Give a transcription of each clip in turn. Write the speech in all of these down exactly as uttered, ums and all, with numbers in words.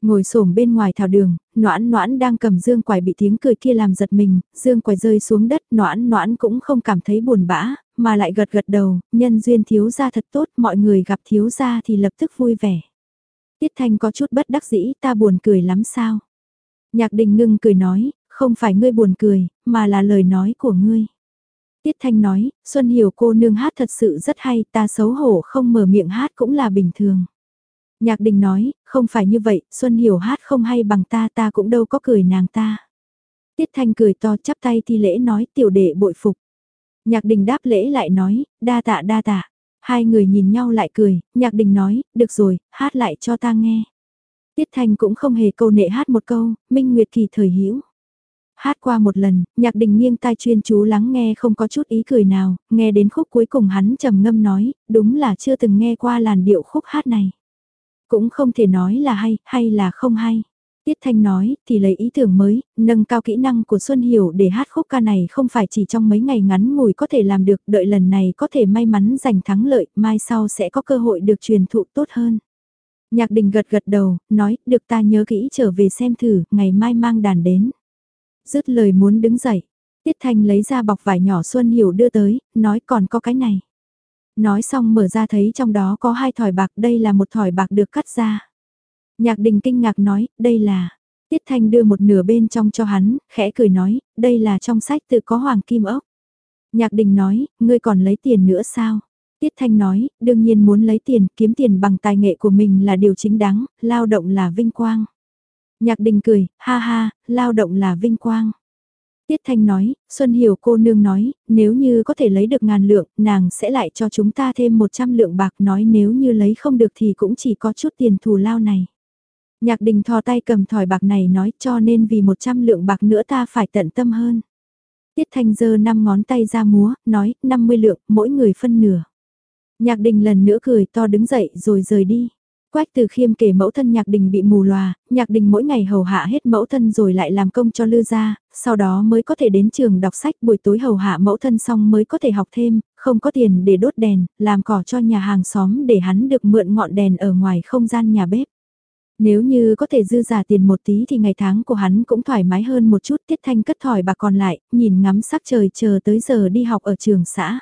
Ngồi xổm bên ngoài thảo đường, Noãn Noãn đang cầm dương quải bị tiếng cười kia làm giật mình, dương quải rơi xuống đất, Noãn Noãn cũng không cảm thấy buồn bã, mà lại gật gật đầu, nhân duyên thiếu gia thật tốt, mọi người gặp thiếu gia thì lập tức vui vẻ. Tiết Thanh có chút bất đắc dĩ, ta buồn cười lắm sao? Nhạc Đình ngưng cười nói, không phải ngươi buồn cười, mà là lời nói của ngươi. Tiết Thanh nói, Xuân Hiểu cô nương hát thật sự rất hay, ta xấu hổ không mở miệng hát cũng là bình thường. Nhạc Đình nói, không phải như vậy, Xuân Hiểu hát không hay bằng ta, ta cũng đâu có cười nàng ta. Tiết Thanh cười to chắp tay thi lễ nói, tiểu đệ bội phục. Nhạc Đình đáp lễ lại nói, đa tạ đa tạ. Hai người nhìn nhau lại cười, Nhạc Đình nói, được rồi, hát lại cho ta nghe. Tiết Thanh cũng không hề câu nệ hát một câu, Minh Nguyệt kỳ thời hữu. Hát qua một lần, Nhạc Đình nghiêng tai chuyên chú lắng nghe không có chút ý cười nào, nghe đến khúc cuối cùng hắn trầm ngâm nói, đúng là chưa từng nghe qua làn điệu khúc hát này. Cũng không thể nói là hay, hay là không hay. Tiết Thanh nói, thì lấy ý tưởng mới, nâng cao kỹ năng của Xuân Hiểu để hát khúc ca này không phải chỉ trong mấy ngày ngắn ngủi có thể làm được, đợi lần này có thể may mắn giành thắng lợi, mai sau sẽ có cơ hội được truyền thụ tốt hơn. Nhạc Đình gật gật đầu, nói, được ta nhớ kỹ trở về xem thử, ngày mai mang đàn đến. Dứt lời muốn đứng dậy, Tiết Thanh lấy ra bọc vải nhỏ Xuân Hiểu đưa tới, nói còn có cái này. Nói xong mở ra thấy trong đó có hai thỏi bạc, đây là một thỏi bạc được cắt ra. Nhạc Đình kinh ngạc nói, đây là... Tiết Thanh đưa một nửa bên trong cho hắn, khẽ cười nói, đây là trong sách tự có hoàng kim ốc. Nhạc Đình nói, ngươi còn lấy tiền nữa sao? Tiết Thanh nói, đương nhiên muốn lấy tiền, kiếm tiền bằng tài nghệ của mình là điều chính đáng, lao động là vinh quang. Nhạc Đình cười, ha ha, lao động là vinh quang. Tiết Thanh nói, Xuân Hiểu cô nương nói, nếu như có thể lấy được ngàn lượng, nàng sẽ lại cho chúng ta thêm một trăm lượng bạc, nói nếu như lấy không được thì cũng chỉ có chút tiền thù lao này. Nhạc Đình thò tay cầm thỏi bạc này nói, cho nên vì một trăm lượng bạc nữa ta phải tận tâm hơn. Tiết Thanh giơ năm ngón tay ra múa, nói, năm mươi lượng, mỗi người phân nửa. Nhạc Đình lần nữa cười to đứng dậy rồi rời đi. Quách Từ Khiêm kể mẫu thân Nhạc Đình bị mù lòa, Nhạc Đình mỗi ngày hầu hạ hết mẫu thân rồi lại làm công cho Lư gia, sau đó mới có thể đến trường đọc sách, buổi tối hầu hạ mẫu thân xong mới có thể học thêm, không có tiền để đốt đèn, làm cỏ cho nhà hàng xóm để hắn được mượn ngọn đèn ở ngoài không gian nhà bếp. Nếu như có thể dư giả tiền một tí thì ngày tháng của hắn cũng thoải mái hơn một chút. Tiết Thanh cất thỏi bạc còn lại, nhìn ngắm sắc trời chờ tới giờ đi học ở trường xã.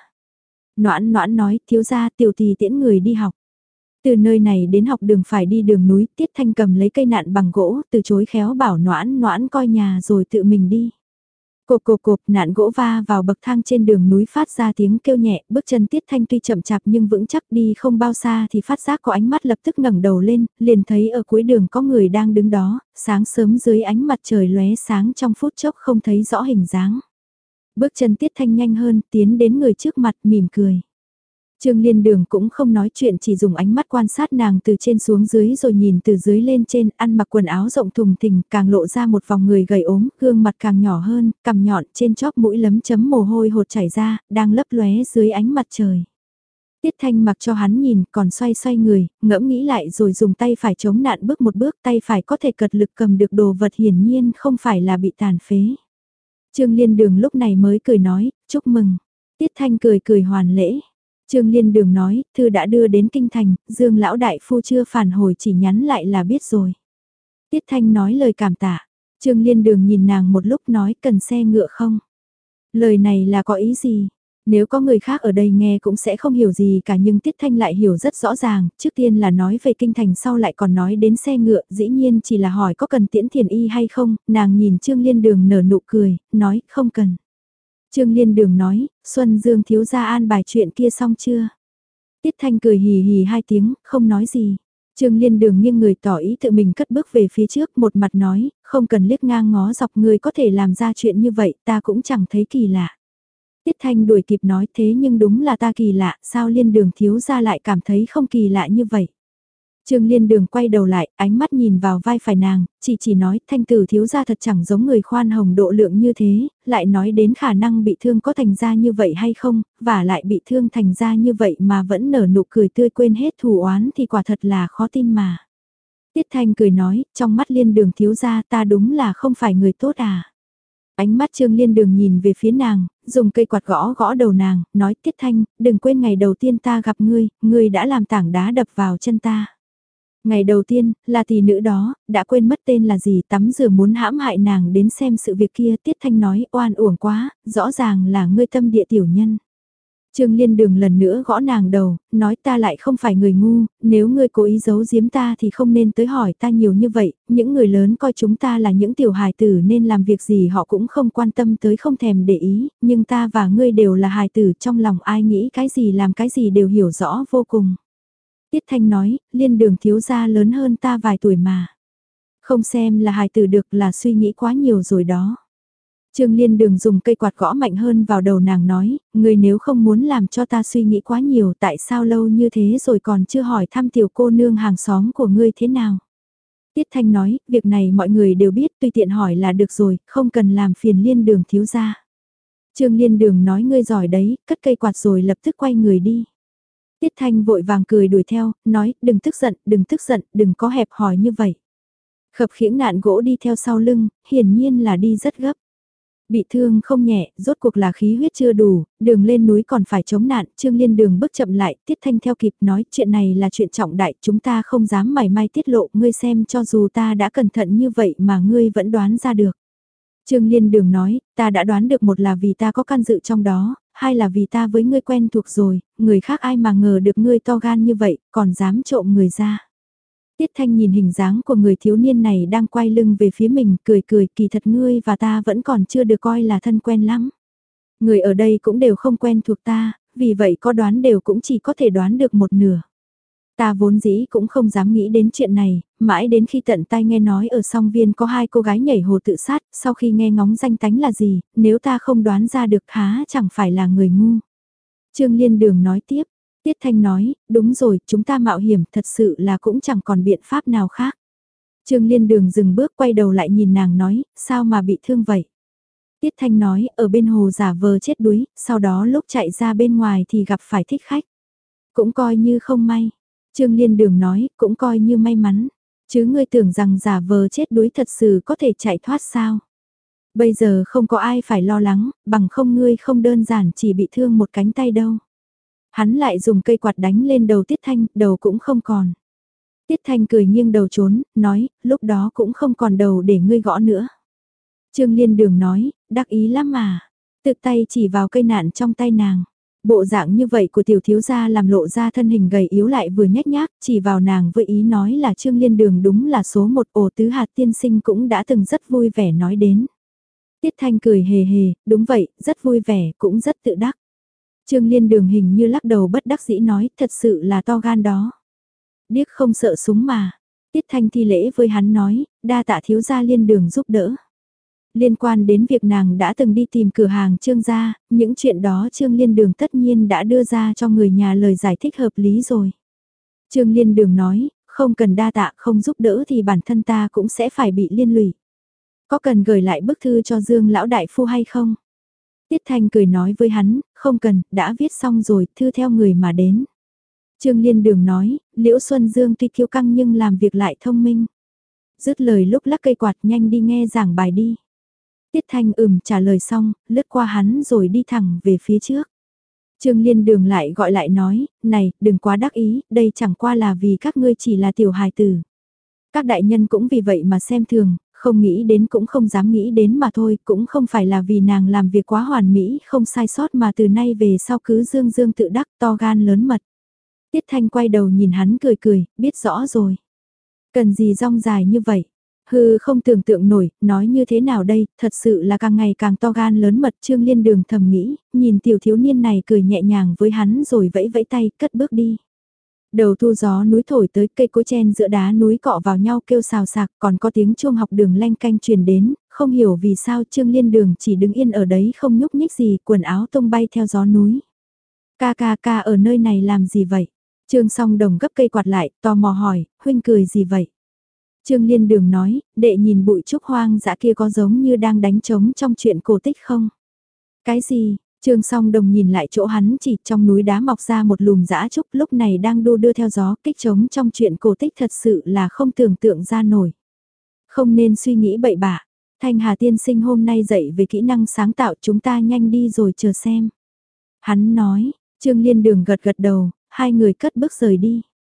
Noãn Noãn nói, thiếu gia tiểu tỷ tiễn người đi học. Từ nơi này đến học đường phải đi đường núi, Tiết Thanh cầm lấy cây nạn bằng gỗ, từ chối khéo bảo Noãn Noãn coi nhà rồi tự mình đi. Cộp cộp cộp, nạn gỗ va vào bậc thang trên đường núi phát ra tiếng kêu nhẹ, bước chân Tiết Thanh tuy chậm chạp nhưng vững chắc, đi không bao xa thì phát giác có ánh mắt lập tức ngẩng đầu lên, liền thấy ở cuối đường có người đang đứng đó, sáng sớm dưới ánh mặt trời lóe sáng trong phút chốc không thấy rõ hình dáng. Bước chân Tiết Thanh nhanh hơn, tiến đến người trước mặt mỉm cười. Trương Liên Đường cũng không nói chuyện, chỉ dùng ánh mắt quan sát nàng từ trên xuống dưới rồi nhìn từ dưới lên trên, ăn mặc quần áo rộng thùng thình, càng lộ ra một vòng người gầy ốm, gương mặt càng nhỏ hơn, cằm nhọn, trên chóp mũi lấm chấm mồ hôi hột chảy ra, đang lấp lóe dưới ánh mặt trời. Tiết Thanh mặc cho hắn nhìn, còn xoay xoay người, ngẫm nghĩ lại rồi dùng tay phải chống nạn bước một bước, tay phải có thể cật lực cầm được đồ vật, hiển nhiên không phải là bị tàn phế. Trương Liên Đường lúc này mới cười nói, chúc mừng. Tiết Thanh cười cười hoàn lễ. Trương Liên Đường nói, thư đã đưa đến kinh thành, Dương lão đại phu chưa phản hồi, chỉ nhắn lại là biết rồi. Tiết Thanh nói lời cảm tạ. Trương Liên Đường nhìn nàng một lúc nói, cần xe ngựa không? Lời này là có ý gì? Nếu có người khác ở đây nghe cũng sẽ không hiểu gì cả, nhưng Tiết Thanh lại hiểu rất rõ ràng, trước tiên là nói về kinh thành, sau lại còn nói đến xe ngựa, dĩ nhiên chỉ là hỏi có cần tiễn thiền y hay không, nàng nhìn Trương Liên Đường nở nụ cười, nói không cần. Trương Liên Đường nói, Xuân Dương thiếu gia an bài chuyện kia xong chưa? Tiết Thanh cười hì hì hai tiếng, không nói gì. Trương Liên Đường nghiêng người tỏ ý tự mình cất bước về phía trước, một mặt nói, không cần liếc ngang ngó dọc, người có thể làm ra chuyện như vậy, ta cũng chẳng thấy kỳ lạ. Tiết Thanh đuổi kịp nói, thế nhưng đúng là ta kỳ lạ, sao Liên Đường thiếu gia lại cảm thấy không kỳ lạ như vậy? Trương Liên Đường quay đầu lại, ánh mắt nhìn vào vai phải nàng, chỉ chỉ nói, Thanh tử thiếu gia thật chẳng giống người khoan hồng độ lượng như thế, lại nói đến khả năng bị thương có thành ra như vậy hay không, và lại bị thương thành ra như vậy mà vẫn nở nụ cười tươi, quên hết thù oán thì quả thật là khó tin mà. Tiết Thanh cười nói, trong mắt Liên Đường thiếu gia ta đúng là không phải người tốt à. Ánh mắt Trương Liên Đường nhìn về phía nàng, dùng cây quạt gõ gõ đầu nàng, nói, Tiết Thanh, đừng quên ngày đầu tiên ta gặp ngươi, ngươi đã làm tảng đá đập vào chân ta. Ngày đầu tiên, là tỷ nữ đó, đã quên mất tên là gì, tắm rửa muốn hãm hại nàng đến xem sự việc kia. Tiết Thanh nói, oan uổng quá, rõ ràng là ngươi tâm địa tiểu nhân. Trương Liên Đường lần nữa gõ nàng đầu, nói ta lại không phải người ngu, nếu ngươi cố ý giấu giếm ta thì không nên tới hỏi ta nhiều như vậy, những người lớn coi chúng ta là những tiểu hài tử nên làm việc gì họ cũng không quan tâm tới, không thèm để ý, nhưng ta và ngươi đều là hài tử, trong lòng ai nghĩ cái gì làm cái gì đều hiểu rõ vô cùng. Tiết Thanh nói, Liên Đường thiếu gia lớn hơn ta vài tuổi mà. Không xem là hài tử được là suy nghĩ quá nhiều rồi đó. Trương Liên Đường dùng cây quạt gõ mạnh hơn vào đầu nàng nói, người nếu không muốn làm cho ta suy nghĩ quá nhiều tại sao lâu như thế rồi còn chưa hỏi thăm tiểu cô nương hàng xóm của ngươi thế nào. Tiết Thanh nói, việc này mọi người đều biết, tùy tiện hỏi là được rồi, không cần làm phiền Liên Đường thiếu gia. Trương Liên Đường nói ngươi giỏi đấy, cất cây quạt rồi lập tức quay người đi. Tiết Thanh vội vàng cười đuổi theo, nói, đừng tức giận, đừng tức giận, đừng có hẹp hòi như vậy. Khập khiễng nạn gỗ đi theo sau lưng, hiển nhiên là đi rất gấp. Bị thương không nhẹ, rốt cuộc là khí huyết chưa đủ, đường lên núi còn phải chống nạn, Trương Liên Đường bước chậm lại, Tiết Thanh theo kịp nói chuyện này là chuyện trọng đại, chúng ta không dám mảy may tiết lộ, ngươi xem cho dù ta đã cẩn thận như vậy mà ngươi vẫn đoán ra được. Trương Liên Đường nói, ta đã đoán được một là vì ta có can dự trong đó, hai là vì ta với ngươi quen thuộc rồi, người khác ai mà ngờ được ngươi to gan như vậy, còn dám trộm người ra. Tiết Thanh nhìn hình dáng của người thiếu niên này đang quay lưng về phía mình, cười cười, kỳ thật ngươi và ta vẫn còn chưa được coi là thân quen lắm. Người ở đây cũng đều không quen thuộc ta, vì vậy có đoán đều cũng chỉ có thể đoán được một nửa. Ta vốn dĩ cũng không dám nghĩ đến chuyện này, mãi đến khi tận tai nghe nói ở song viên có hai cô gái nhảy hồ tự sát, sau khi nghe ngóng danh tánh là gì, nếu ta không đoán ra được há chẳng phải là người ngu. Trương Liên Đường nói tiếp. Tiết Thanh nói, đúng rồi, chúng ta mạo hiểm, thật sự là cũng chẳng còn biện pháp nào khác. Trương Liên Đường dừng bước quay đầu lại nhìn nàng nói, sao mà bị thương vậy? Tiết Thanh nói, ở bên hồ giả vờ chết đuối, sau đó lúc chạy ra bên ngoài thì gặp phải thích khách. Cũng coi như không may. Trương Liên Đường nói, cũng coi như may mắn. Chứ ngươi tưởng rằng giả vờ chết đuối thật sự có thể chạy thoát sao? Bây giờ không có ai phải lo lắng, bằng không ngươi không đơn giản chỉ bị thương một cánh tay đâu. Hắn lại dùng cây quạt đánh lên đầu Tiết Thanh, đầu cũng không còn. Tiết Thanh cười nghiêng đầu trốn, nói, lúc đó cũng không còn đầu để ngươi gõ nữa. Trương Liên Đường nói, đắc ý lắm mà. Tự tay chỉ vào cây nạn trong tay nàng. Bộ dạng như vậy của tiểu thiếu gia làm lộ ra thân hình gầy yếu lại vừa nhếch nhác, chỉ vào nàng với ý nói là Trương Liên Đường đúng là số một, ổ tứ hạt tiên sinh cũng đã từng rất vui vẻ nói đến. Tiết Thanh cười hề hề, đúng vậy, rất vui vẻ, cũng rất tự đắc. Trương Liên Đường hình như lắc đầu bất đắc dĩ nói, thật sự là to gan đó. Điếc không sợ súng mà. Tiết Thanh thi lễ với hắn nói, đa tạ thiếu gia Liên Đường giúp đỡ. Liên quan đến việc nàng đã từng đi tìm cửa hàng Trương gia, những chuyện đó Trương Liên Đường tất nhiên đã đưa ra cho người nhà lời giải thích hợp lý rồi. Trương Liên Đường nói, không cần đa tạ, không giúp đỡ thì bản thân ta cũng sẽ phải bị liên lụy. Có cần gửi lại bức thư cho Dương lão đại phu hay không? Tiết Thanh cười nói với hắn, không cần, đã viết xong rồi, thư theo người mà đến. Trương Liên Đường nói, Liễu Xuân Dương tuy kiêu căng nhưng làm việc lại thông minh. Dứt lời lúc lắc cây quạt nhanh đi nghe giảng bài đi. Tiết Thanh ừm trả lời xong, lướt qua hắn rồi đi thẳng về phía trước. Trương Liên Đường lại gọi lại nói, này, đừng quá đắc ý, đây chẳng qua là vì các ngươi chỉ là tiểu hài tử. Các đại nhân cũng vì vậy mà xem thường, không nghĩ đến cũng không dám nghĩ đến mà thôi, cũng không phải là vì nàng làm việc quá hoàn mỹ, không sai sót mà từ nay về sau cứ dương dương tự đắc to gan lớn mật. Tiết Thanh quay đầu nhìn hắn cười cười, biết rõ rồi. Cần gì rong dài như vậy? Hừ không tưởng tượng nổi, nói như thế nào đây, thật sự là càng ngày càng to gan lớn mật. Trương Liên Đường thầm nghĩ, nhìn tiểu thiếu niên này cười nhẹ nhàng với hắn rồi vẫy vẫy tay, cất bước đi. Đầu thu gió núi thổi tới, cây cối chen giữa đá núi cọ vào nhau kêu xào xạc, còn có tiếng chuông học đường leng canh truyền đến, không hiểu vì sao Trương Liên Đường chỉ đứng yên ở đấy không nhúc nhích gì, quần áo tung bay theo gió núi. Ca ca ca ở nơi này làm gì vậy? Trương Song Đồng gấp cây quạt lại, tò mò hỏi, huynh cười gì vậy? Trương Liên Đường nói, đệ nhìn bụi trúc hoang dã kia có giống như đang đánh trống trong chuyện cổ tích không? Cái gì? Trương Song Đồng nhìn lại chỗ hắn chỉ trong núi đá mọc ra một lùm dã trúc lúc này đang đu đưa theo gió kích trống trong chuyện cổ tích thật sự là không tưởng tượng ra nổi. Không nên suy nghĩ bậy bạ. Thanh Hà tiên sinh hôm nay dạy về kỹ năng sáng tạo chúng ta nhanh đi rồi chờ xem. Hắn nói, Trương Liên Đường gật gật đầu, hai người cất bước rời đi.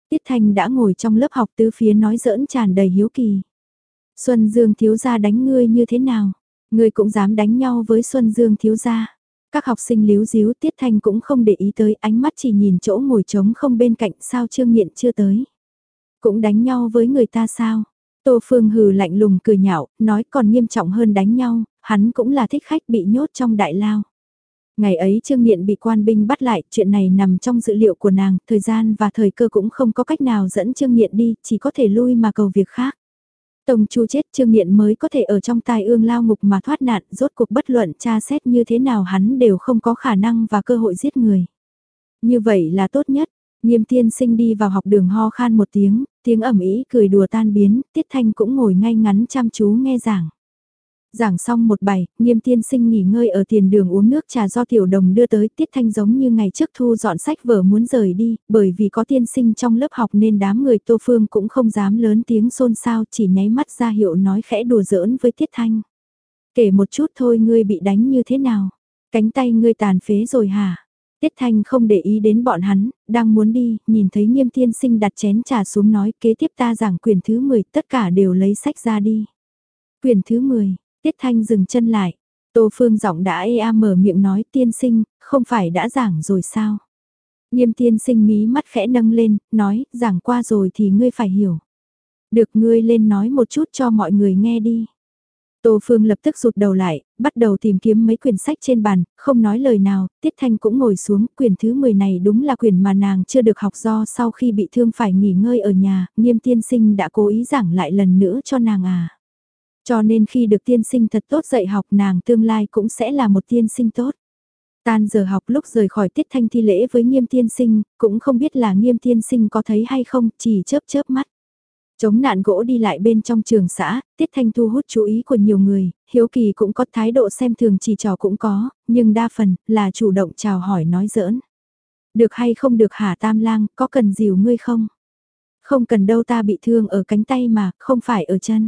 Tiết Thanh đã ngồi trong lớp học tứ phía nói giỡn tràn đầy hiếu kỳ. Xuân Dương thiếu gia đánh ngươi như thế nào? Ngươi cũng dám đánh nhau với Xuân Dương thiếu gia. Các học sinh líu díu Tiết Thanh cũng không để ý tới, ánh mắt chỉ nhìn chỗ ngồi trống không bên cạnh, sao Trương Nghiện chưa tới. Cũng đánh nhau với người ta sao? Tô Phương hừ lạnh lùng cười nhạo, nói còn nghiêm trọng hơn đánh nhau, hắn cũng là thích khách bị nhốt trong đại lao. Ngày ấy Trương Nghiện bị quan binh bắt lại, chuyện này nằm trong dự liệu của nàng, thời gian và thời cơ cũng không có cách nào dẫn Trương Nghiện đi, chỉ có thể lui mà cầu việc khác. Tông Chu chết Trương Nghiện mới có thể ở trong tai ương lao ngục mà thoát nạn, rốt cuộc bất luận tra xét như thế nào hắn đều không có khả năng và cơ hội giết người. Như vậy là tốt nhất, Nghiêm tiên sinh đi vào học đường ho khan một tiếng, tiếng ẩm ý cười đùa tan biến, Tiết Thanh cũng ngồi ngay ngắn chăm chú nghe giảng. Giảng xong một bài, Nghiêm tiên sinh nghỉ ngơi ở tiền đường uống nước trà do tiểu đồng đưa tới, Tiết Thanh giống như ngày trước thu dọn sách vở muốn rời đi, bởi vì có tiên sinh trong lớp học nên đám người Tô Phương cũng không dám lớn tiếng xôn xao, chỉ nháy mắt ra hiệu nói khẽ đùa giỡn với Tiết Thanh. Kể một chút thôi, ngươi bị đánh như thế nào? Cánh tay ngươi tàn phế rồi hả? Tiết Thanh không để ý đến bọn hắn, đang muốn đi, nhìn thấy Nghiêm tiên sinh đặt chén trà xuống nói kế tiếp ta giảng quyển thứ mười, tất cả đều lấy sách ra đi. Quyển thứ mười, Tiết Thanh dừng chân lại. Tô Phương giọng đã ê a mở miệng nói tiên sinh, không phải đã giảng rồi sao? Nghiêm tiên sinh mí mắt khẽ nâng lên, nói, giảng qua rồi thì ngươi phải hiểu. Được ngươi lên nói một chút cho mọi người nghe đi. Tô Phương lập tức rụt đầu lại, bắt đầu tìm kiếm mấy quyển sách trên bàn, không nói lời nào, Tiết Thanh cũng ngồi xuống, quyển thứ mười này đúng là quyển mà nàng chưa được học do sau khi bị thương phải nghỉ ngơi ở nhà, Nghiêm tiên sinh đã cố ý giảng lại lần nữa cho nàng à. Cho nên khi được tiên sinh thật tốt dạy học nàng tương lai cũng sẽ là một tiên sinh tốt. Tan giờ học lúc rời khỏi Tiết Thanh thi lễ với Nghiêm tiên sinh, cũng không biết là Nghiêm tiên sinh có thấy hay không, chỉ chớp chớp mắt. Chống nạn gỗ đi lại bên trong trường xã, Tiết Thanh thu hút chú ý của nhiều người, hiếu kỳ cũng có, thái độ xem thường chỉ trò cũng có, nhưng đa phần là chủ động chào hỏi nói giỡn. Được hay không được hả Tam Lang, có cần dìu ngươi không? Không cần đâu, ta bị thương ở cánh tay mà, không phải ở chân.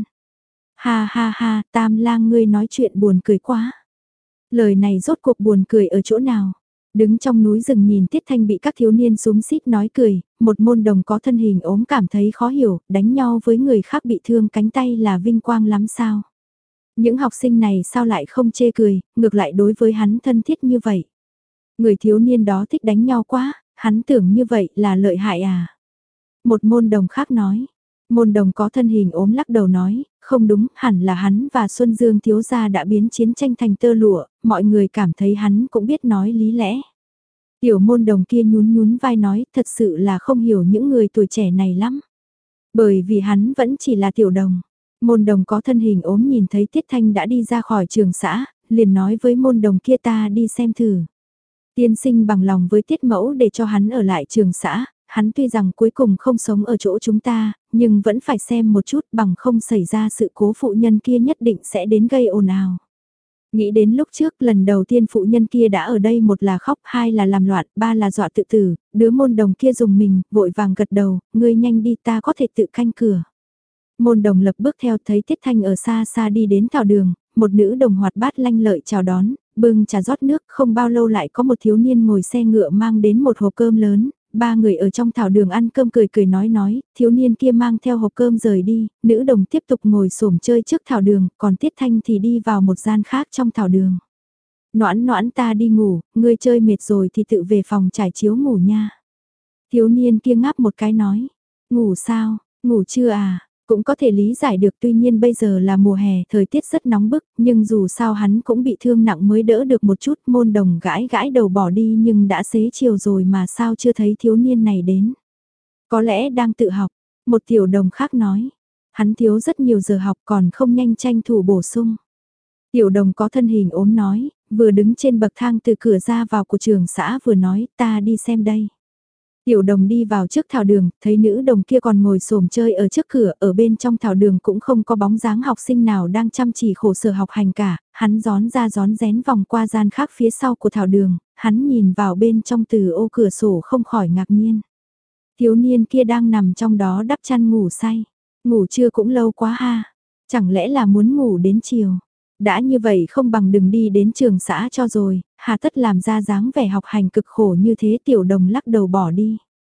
Ha ha ha, Tam Lang ngươi nói chuyện buồn cười quá. Lời này rốt cuộc buồn cười ở chỗ nào? Đứng trong núi rừng nhìn Tiết Thanh bị các thiếu niên xúm xít nói cười, một môn đồng có thân hình ốm cảm thấy khó hiểu, đánh nhau với người khác bị thương cánh tay là vinh quang lắm sao? Những học sinh này sao lại không chê cười, ngược lại đối với hắn thân thiết như vậy? Người thiếu niên đó thích đánh nhau quá, hắn tưởng như vậy là lợi hại à? Một môn đồng khác nói. Môn đồng có thân hình ốm lắc đầu nói, không đúng, hẳn là hắn và Xuân Dương thiếu gia đã biến chiến tranh thành tơ lụa, mọi người cảm thấy hắn cũng biết nói lý lẽ. Tiểu môn đồng kia nhún nhún vai nói, thật sự là không hiểu những người tuổi trẻ này lắm. Bởi vì hắn vẫn chỉ là tiểu đồng. Môn đồng có thân hình ốm nhìn thấy Tiết Thanh đã đi ra khỏi trường xã, liền nói với môn đồng kia ta đi xem thử. Tiên sinh bằng lòng với Tiết mẫu để cho hắn ở lại trường xã, hắn tuy rằng cuối cùng không sống ở chỗ chúng ta, nhưng vẫn phải xem một chút bằng không xảy ra sự cố phụ nhân kia nhất định sẽ đến gây ồn ào. Nghĩ đến lúc trước lần đầu tiên phụ nhân kia đã ở đây, một là khóc, hai là làm loạn, ba là dọa tự tử, đứa môn đồng kia dùng mình, vội vàng gật đầu, ngươi nhanh đi ta có thể tự canh cửa. Môn đồng lập bước theo thấy Tiết Thanh ở xa xa đi đến thảo đường, một nữ đồng hoạt bát lanh lợi chào đón, bưng trà rót nước, không bao lâu lại có một thiếu niên ngồi xe ngựa mang đến một hộp cơm lớn. Ba người ở trong thảo đường ăn cơm cười cười nói nói, thiếu niên kia mang theo hộp cơm rời đi, nữ đồng tiếp tục ngồi xổm chơi trước thảo đường, còn Tiết Thanh thì đi vào một gian khác trong thảo đường. Noãn noãn ta đi ngủ, ngươi chơi mệt rồi thì tự về phòng trải chiếu ngủ nha. Thiếu niên kia ngáp một cái nói, ngủ sao, ngủ chưa à? Cũng có thể lý giải được, tuy nhiên bây giờ là mùa hè, thời tiết rất nóng bức, nhưng dù sao hắn cũng bị thương nặng mới đỡ được một chút. Môn đồng gãi gãi đầu bỏ đi nhưng đã xế chiều rồi mà sao chưa thấy thiếu niên này đến. Có lẽ đang tự học, một tiểu đồng khác nói. Hắn thiếu rất nhiều giờ học còn không nhanh tranh thủ bổ sung. Tiểu đồng có thân hình ốm nói, vừa đứng trên bậc thang từ cửa ra vào của trường xã vừa nói ta đi xem đây. Tiểu đồng đi vào trước thảo đường, thấy nữ đồng kia còn ngồi xổm chơi ở trước cửa, ở bên trong thảo đường cũng không có bóng dáng học sinh nào đang chăm chỉ khổ sở học hành cả, hắn gión ra gión rén vòng qua gian khác phía sau của thảo đường, hắn nhìn vào bên trong từ ô cửa sổ không khỏi ngạc nhiên. Thiếu niên kia đang nằm trong đó đắp chăn ngủ say, ngủ trưa cũng lâu quá ha, chẳng lẽ là muốn ngủ đến chiều. Đã như vậy không bằng đừng đi đến trường xã cho rồi, hà tất làm ra dáng vẻ học hành cực khổ như thế. Tiểu đồng lắc đầu bỏ đi.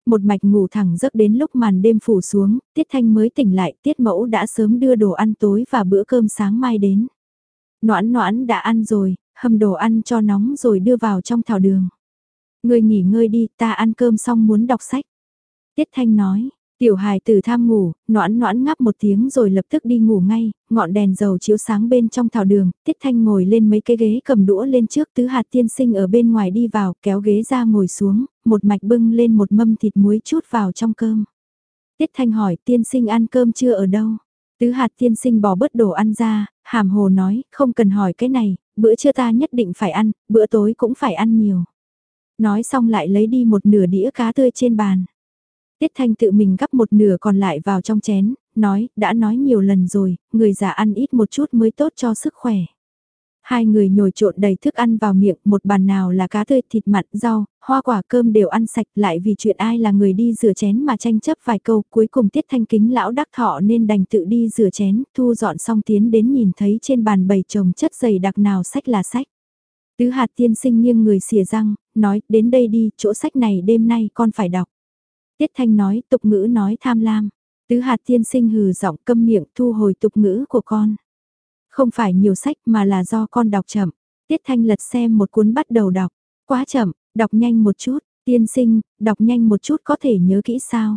một mạch ngủ thẳng giấc đến lúc màn đêm phủ xuống, Tiết Thanh mới tỉnh lại, Tiết Mẫu đã sớm đưa đồ ăn tối và bữa cơm sáng mai đến. Noãn noãn đã ăn rồi, hầm đồ ăn cho nóng rồi đưa vào trong thảo đường. Ngươi nghỉ ngơi đi, ta ăn cơm xong muốn đọc sách. Tiết Thanh nói, tiểu hài tử tham ngủ, noãn noãn ngáp một tiếng rồi lập tức đi ngủ ngay, ngọn đèn dầu chiếu sáng bên trong thảo đường, Tiết Thanh ngồi lên mấy cái ghế cầm đũa lên trước, Tứ Hạt tiên sinh ở bên ngoài đi vào, kéo ghế ra ngồi xuống, một mạch bưng lên một mâm thịt muối chút vào trong cơm. Tiết Thanh hỏi tiên sinh ăn cơm chưa ở đâu? Tứ Hạt tiên sinh bỏ bớt đồ ăn ra, hàm hồ nói, không cần hỏi cái này, bữa trưa ta nhất định phải ăn, bữa tối cũng phải ăn nhiều. Nói xong lại lấy đi một nửa đĩa cá tươi trên bàn. Tiết Thanh tự mình gắp một nửa còn lại vào trong chén, nói, đã nói nhiều lần rồi, người già ăn ít một chút mới tốt cho sức khỏe. Hai người nhồi trộn đầy thức ăn vào miệng, một bàn nào là cá tươi, thịt mặn, rau, hoa quả cơm đều ăn sạch, lại vì chuyện ai là người đi rửa chén mà tranh chấp vài câu, cuối cùng Tiết Thanh kính lão đắc thọ nên đành tự đi rửa chén, thu dọn xong tiến đến nhìn thấy trên bàn bày chồng chất dày đặc nào sách là sách. Tứ Hạt tiên sinh nghiêng người xìa răng, nói, đến đây đi, chỗ sách này đêm nay con phải đọc. Tiết Thanh nói, tục ngữ nói tham lam. Tứ Hạt tiên sinh hừ giọng câm miệng thu hồi tục ngữ của con. Không phải nhiều sách mà là do con đọc chậm. Tiết Thanh lật xem một cuốn bắt đầu đọc. Quá chậm, đọc nhanh một chút. Tiên sinh, đọc nhanh một chút có thể nhớ kỹ sao?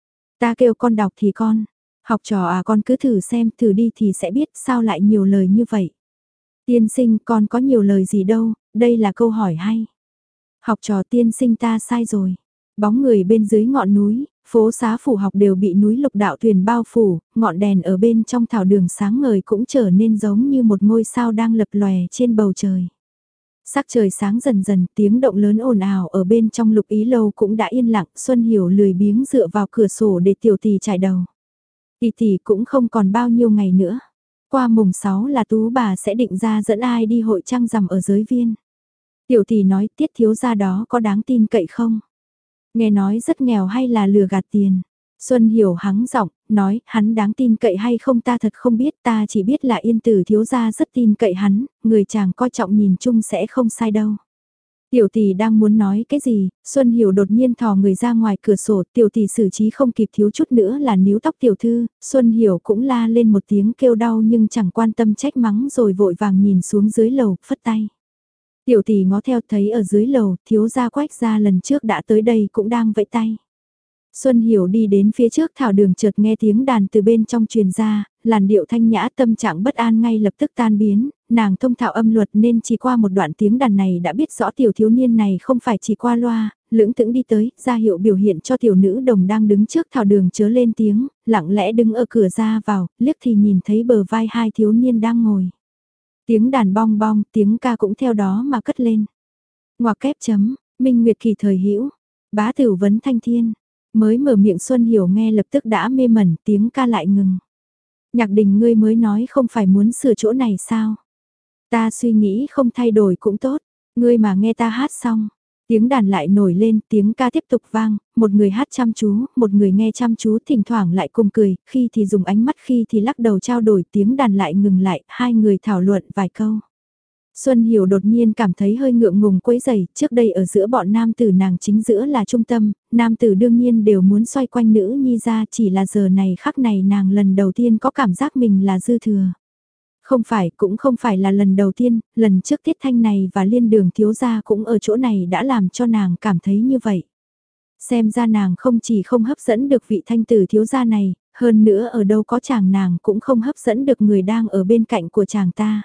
Ta kêu con đọc thì con. Học trò à con cứ thử xem, thử đi thì sẽ biết sao lại nhiều lời như vậy. Tiên sinh con có nhiều lời gì đâu, đây là câu hỏi hay. Học trò tiên sinh ta sai rồi. Bóng người bên dưới ngọn núi, phố xá phủ học đều bị núi lục đạo thuyền bao phủ, ngọn đèn ở bên trong thảo đường sáng ngời cũng trở nên giống như một ngôi sao đang lập lòe trên bầu trời. Sắc trời sáng dần dần, tiếng động lớn ồn ào ở bên trong Lục Ý lâu cũng đã yên lặng, Xuân Hiểu lười biếng dựa vào cửa sổ để tiểu tỷ trải đầu. Tỷ tỷ cũng không còn bao nhiêu ngày nữa. Qua mùng sáu là Tú bà sẽ định ra dẫn ai đi hội trăng rằm ở giới viên. Tiểu tỷ nói Tiết thiếu gia đó có đáng tin cậy không? Nghe nói rất nghèo hay là lừa gạt tiền. Xuân Hiểu hắng giọng, nói hắn đáng tin cậy hay không ta thật không biết, ta chỉ biết là Yên Tử thiếu gia rất tin cậy hắn, người chàng coi trọng nhìn chung sẽ không sai đâu. Tiểu tỷ đang muốn nói cái gì, Xuân Hiểu đột nhiên thò người ra ngoài cửa sổ, tiểu tỷ xử trí không kịp thiếu chút nữa là níu tóc tiểu thư, Xuân Hiểu cũng la lên một tiếng kêu đau nhưng chẳng quan tâm trách mắng rồi vội vàng nhìn xuống dưới lầu, phất tay. Tiểu tỷ ngó theo thấy ở dưới lầu, thiếu gia Quách gia lần trước đã tới đây cũng đang vẫy tay. Xuân Hiểu đi đến phía trước thảo đường chợt nghe tiếng đàn từ bên trong truyền ra, làn điệu thanh nhã tâm trạng bất an ngay lập tức tan biến, nàng thông thạo âm luật nên chỉ qua một đoạn tiếng đàn này đã biết rõ tiểu thiếu niên này không phải chỉ qua loa, lưỡng thững đi tới, ra hiệu biểu hiện cho tiểu nữ đồng đang đứng trước thảo đường chớ lên tiếng, lặng lẽ đứng ở cửa ra vào, liếc thì nhìn thấy bờ vai hai thiếu niên đang ngồi. Tiếng đàn bong bong, tiếng ca cũng theo đó mà cất lên. Ngoặc kép chấm, Minh Nguyệt Kỳ thời hữu, bá tử vấn thanh thiên. Mới mở miệng Xuân Hiểu nghe lập tức đã mê mẩn, tiếng ca lại ngừng. Nhạc Đình ngươi mới nói không phải muốn sửa chỗ này sao? Ta suy nghĩ không thay đổi cũng tốt, ngươi mà nghe ta hát xong. Tiếng đàn lại nổi lên, tiếng ca tiếp tục vang, một người hát chăm chú, một người nghe chăm chú, thỉnh thoảng lại cùng cười, khi thì dùng ánh mắt khi thì lắc đầu trao đổi, tiếng đàn lại ngừng lại, hai người thảo luận vài câu. Xuân Hiểu đột nhiên cảm thấy hơi ngượng ngùng quấy rầy, trước đây ở giữa bọn nam tử nàng chính giữa là trung tâm, nam tử đương nhiên đều muốn xoay quanh nữ nhi ra, chỉ là giờ này khắc này nàng lần đầu tiên có cảm giác mình là dư thừa. Không phải, cũng không phải là lần đầu tiên, lần trước Tiết Thanh này và Liên Đường thiếu gia cũng ở chỗ này đã làm cho nàng cảm thấy như vậy. Xem ra nàng không chỉ không hấp dẫn được vị thanh tử thiếu gia này, hơn nữa ở đâu có chàng nàng cũng không hấp dẫn được người đang ở bên cạnh của chàng ta.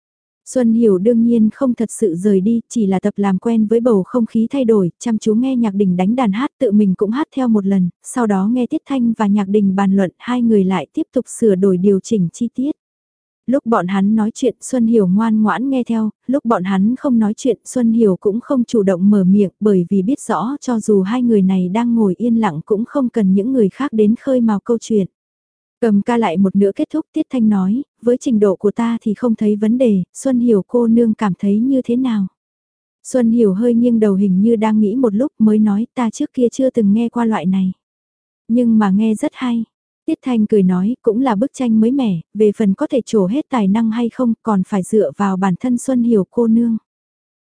Xuân Hiểu đương nhiên không thật sự rời đi, chỉ là tập làm quen với bầu không khí thay đổi, chăm chú nghe Nhạc Đình đánh đàn hát tự mình cũng hát theo một lần, sau đó nghe Tiết Thanh và Nhạc Đình bàn luận hai người lại tiếp tục sửa đổi điều chỉnh chi tiết. Lúc bọn hắn nói chuyện Xuân Hiểu ngoan ngoãn nghe theo, lúc bọn hắn không nói chuyện Xuân Hiểu cũng không chủ động mở miệng bởi vì biết rõ cho dù hai người này đang ngồi yên lặng cũng không cần những người khác đến khơi mào câu chuyện. Cầm ca lại một nửa kết thúc Tiết Thanh nói, với trình độ của ta thì không thấy vấn đề, Xuân Hiểu cô nương cảm thấy như thế nào? Xuân Hiểu hơi nghiêng đầu hình như đang nghĩ một lúc mới nói ta trước kia chưa từng nghe qua loại này. Nhưng mà nghe rất hay. Tiết Thanh cười nói cũng là bức tranh mới mẻ, về phần có thể trổ hết tài năng hay không còn phải dựa vào bản thân Xuân Hiểu cô nương.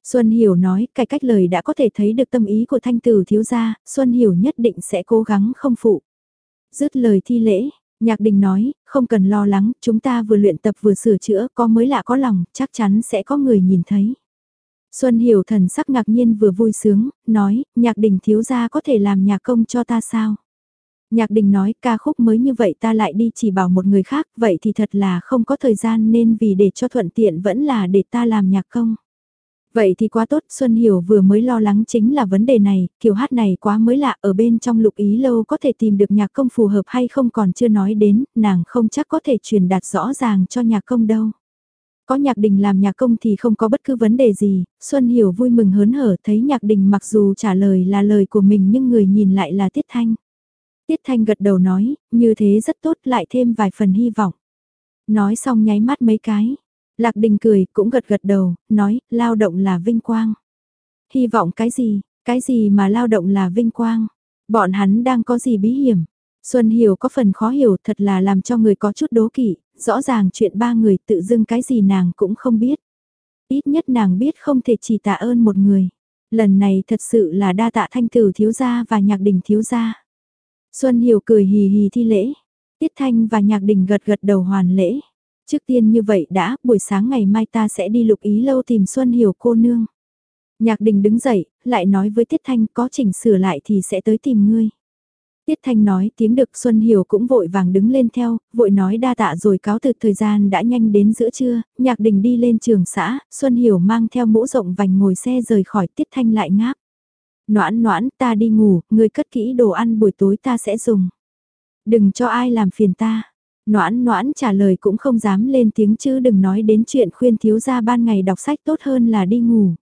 Xuân Hiểu nói, cái cách lời đã có thể thấy được tâm ý của thanh tử thiếu gia, Xuân Hiểu nhất định sẽ cố gắng không phụ. Dứt lời thi lễ, Nhạc Đình nói, không cần lo lắng, chúng ta vừa luyện tập vừa sửa chữa, có mới lạ có lòng, chắc chắn sẽ có người nhìn thấy. Xuân Hiểu thần sắc ngạc nhiên vừa vui sướng, nói, Nhạc Đình thiếu gia có thể làm nhạc công cho ta sao? Nhạc Đình nói, ca khúc mới như vậy ta lại đi chỉ bảo một người khác, vậy thì thật là không có thời gian nên vì để cho thuận tiện vẫn là để ta làm nhạc công. Vậy thì quá tốt, Xuân Hiểu vừa mới lo lắng chính là vấn đề này, kiểu hát này quá mới lạ, ở bên trong Lục Ý Lâu có thể tìm được nhạc công phù hợp hay không còn chưa nói đến, nàng không chắc có thể truyền đạt rõ ràng cho nhạc công đâu. Có Nhạc Đình làm nhạc công thì không có bất cứ vấn đề gì, Xuân Hiểu vui mừng hớn hở thấy Nhạc Đình mặc dù trả lời là lời của mình nhưng người nhìn lại là Tiết Thanh. Tiết Thanh gật đầu nói, như thế rất tốt lại thêm vài phần hy vọng. Nói xong nháy mắt mấy cái. Lạc Đình cười, cũng gật gật đầu, nói, lao động là vinh quang. Hy vọng cái gì, cái gì mà lao động là vinh quang? Bọn hắn đang có gì bí hiểm? Xuân Hiểu có phần khó hiểu thật là làm cho người có chút đố kỵ, rõ ràng chuyện ba người tự dưng cái gì nàng cũng không biết. Ít nhất nàng biết không thể chỉ tạ ơn một người. Lần này thật sự là đa tạ thanh tử thiếu gia và Nhạc Đình thiếu gia. Xuân Hiểu cười hì hì thi lễ. Tiết Thanh và Nhạc Đình gật gật đầu hoàn lễ. Trước tiên như vậy đã, buổi sáng ngày mai ta sẽ đi Lục Ý Lâu tìm Xuân Hiểu cô nương. Nhạc Đình đứng dậy, lại nói với Tiết Thanh có chỉnh sửa lại thì sẽ tới tìm ngươi. Tiết Thanh nói tiếng được Xuân Hiểu cũng vội vàng đứng lên theo, vội nói đa tạ rồi cáo từ thời gian đã nhanh đến giữa trưa, Nhạc Đình đi lên trường xã, Xuân Hiểu mang theo mũ rộng vành ngồi xe rời khỏi Tiết Thanh lại ngáp. Noãn noãn ta đi ngủ, ngươi cất kỹ đồ ăn buổi tối ta sẽ dùng. Đừng cho ai làm phiền ta. Noãn noãn trả lời cũng không dám lên tiếng chứ đừng nói đến chuyện khuyên thiếu gia ban ngày đọc sách tốt hơn là đi ngủ.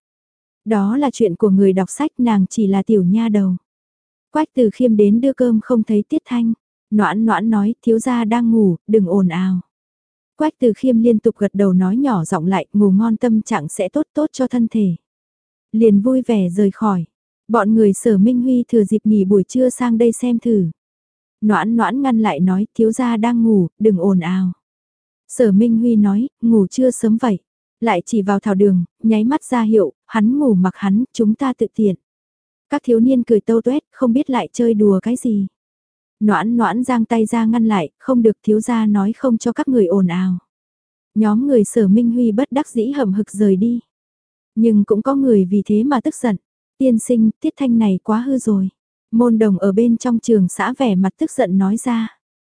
Đó là chuyện của người đọc sách nàng chỉ là tiểu nha đầu. Quách Từ Khiêm đến đưa cơm không thấy Tiết Thanh. Noãn noãn nói thiếu gia đang ngủ, đừng ồn ào. Quách Từ Khiêm liên tục gật đầu nói nhỏ giọng lại ngủ ngon tâm trạng sẽ tốt tốt cho thân thể. Liền vui vẻ rời khỏi. Bọn người Sở Minh Huy thừa dịp nghỉ buổi trưa sang đây xem thử. Noãn noãn ngăn lại nói thiếu gia đang ngủ, đừng ồn ào. Sở Minh Huy nói, ngủ chưa sớm vậy. Lại chỉ vào thảo đường, nháy mắt ra hiệu, hắn ngủ mặc hắn, chúng ta tự tiện. Các thiếu niên cười tâu tuét, không biết lại chơi đùa cái gì. Noãn noãn giang tay ra ngăn lại, không được thiếu gia nói không cho các người ồn ào. Nhóm người Sở Minh Huy bất đắc dĩ hậm hực rời đi. Nhưng cũng có người vì thế mà tức giận. Tiên sinh, Tiết Thanh này quá hư rồi. Môn đồng ở bên trong trường xã vẻ mặt tức giận nói ra.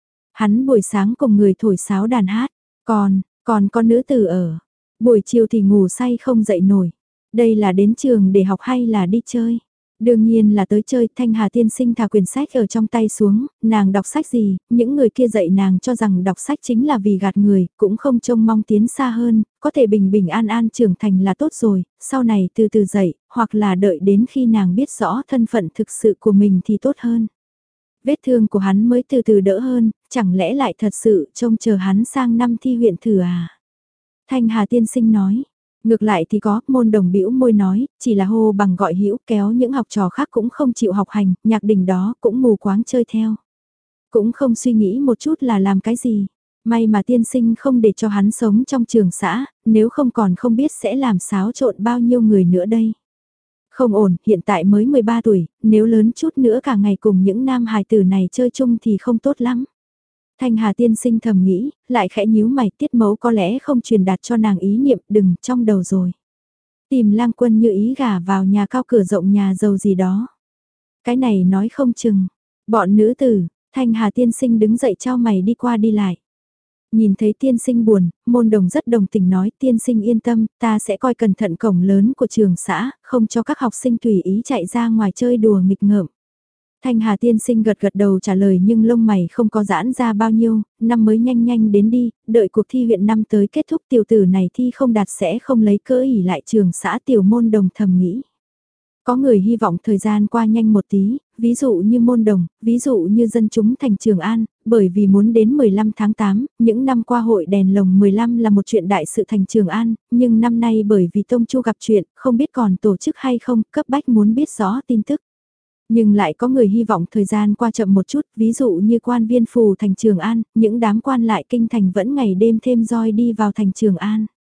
Hắn buổi sáng cùng người thổi sáo đàn hát, còn, còn con nữ tử ở. Buổi chiều thì ngủ say không dậy nổi. Đây là đến trường để học hay là đi chơi? Đương nhiên là tới chơi, Thanh Hà tiên sinh thả quyển sách ở trong tay xuống, nàng đọc sách gì, những người kia dạy nàng cho rằng đọc sách chính là vì gạt người, cũng không trông mong tiến xa hơn, có thể bình bình an an trưởng thành là tốt rồi, sau này từ từ dạy, hoặc là đợi đến khi nàng biết rõ thân phận thực sự của mình thì tốt hơn. Vết thương của hắn mới từ từ đỡ hơn, chẳng lẽ lại thật sự trông chờ hắn sang năm thi huyện thử à? Thanh Hà tiên sinh nói. Ngược lại thì có, môn đồng bĩu môi nói, chỉ là hô bằng gọi hữu kéo những học trò khác cũng không chịu học hành, Nhạc Đình đó cũng mù quáng chơi theo. Cũng không suy nghĩ một chút là làm cái gì. May mà tiên sinh không để cho hắn sống trong trường xã, nếu không còn không biết sẽ làm xáo trộn bao nhiêu người nữa đây. Không ổn, hiện tại mới mười ba tuổi, nếu lớn chút nữa cả ngày cùng những nam hài tử này chơi chung thì không tốt lắm. Thanh Hà tiên sinh thầm nghĩ, lại khẽ nhíu mày Tiết Mẫu có lẽ không truyền đạt cho nàng ý niệm đừng trong đầu rồi. Tìm Lang Quân như ý gả vào nhà cao cửa rộng nhà giàu gì đó. Cái này nói không chừng. Bọn nữ tử, Thanh Hà tiên sinh đứng dậy trao mày đi qua đi lại. Nhìn thấy tiên sinh buồn, môn đồng rất đồng tình nói tiên sinh yên tâm, ta sẽ coi cẩn thận cổng lớn của trường xã, không cho các học sinh tùy ý chạy ra ngoài chơi đùa nghịch ngợm. Thanh Hà tiên sinh gật gật đầu trả lời nhưng lông mày không có giãn ra bao nhiêu, năm mới nhanh nhanh đến đi, đợi cuộc thi huyện năm tới kết thúc tiểu tử này thi không đạt sẽ không lấy cỡ ỉ lại trường xã tiểu môn đồng thầm nghĩ. Có người hy vọng thời gian qua nhanh một tí, ví dụ như môn đồng, ví dụ như dân chúng thành Trường An, bởi vì muốn đến mười lăm tháng tám, những năm qua hội đèn lồng mười lăm là một chuyện đại sự thành Trường An, nhưng năm nay bởi vì Tông Chu gặp chuyện, không biết còn tổ chức hay không, cấp bách muốn biết rõ tin tức. Nhưng lại có người hy vọng thời gian qua chậm một chút, ví dụ như quan viên phù thành Trường An, những đám quan lại kinh thành vẫn ngày đêm thêm roi đi vào thành Trường An.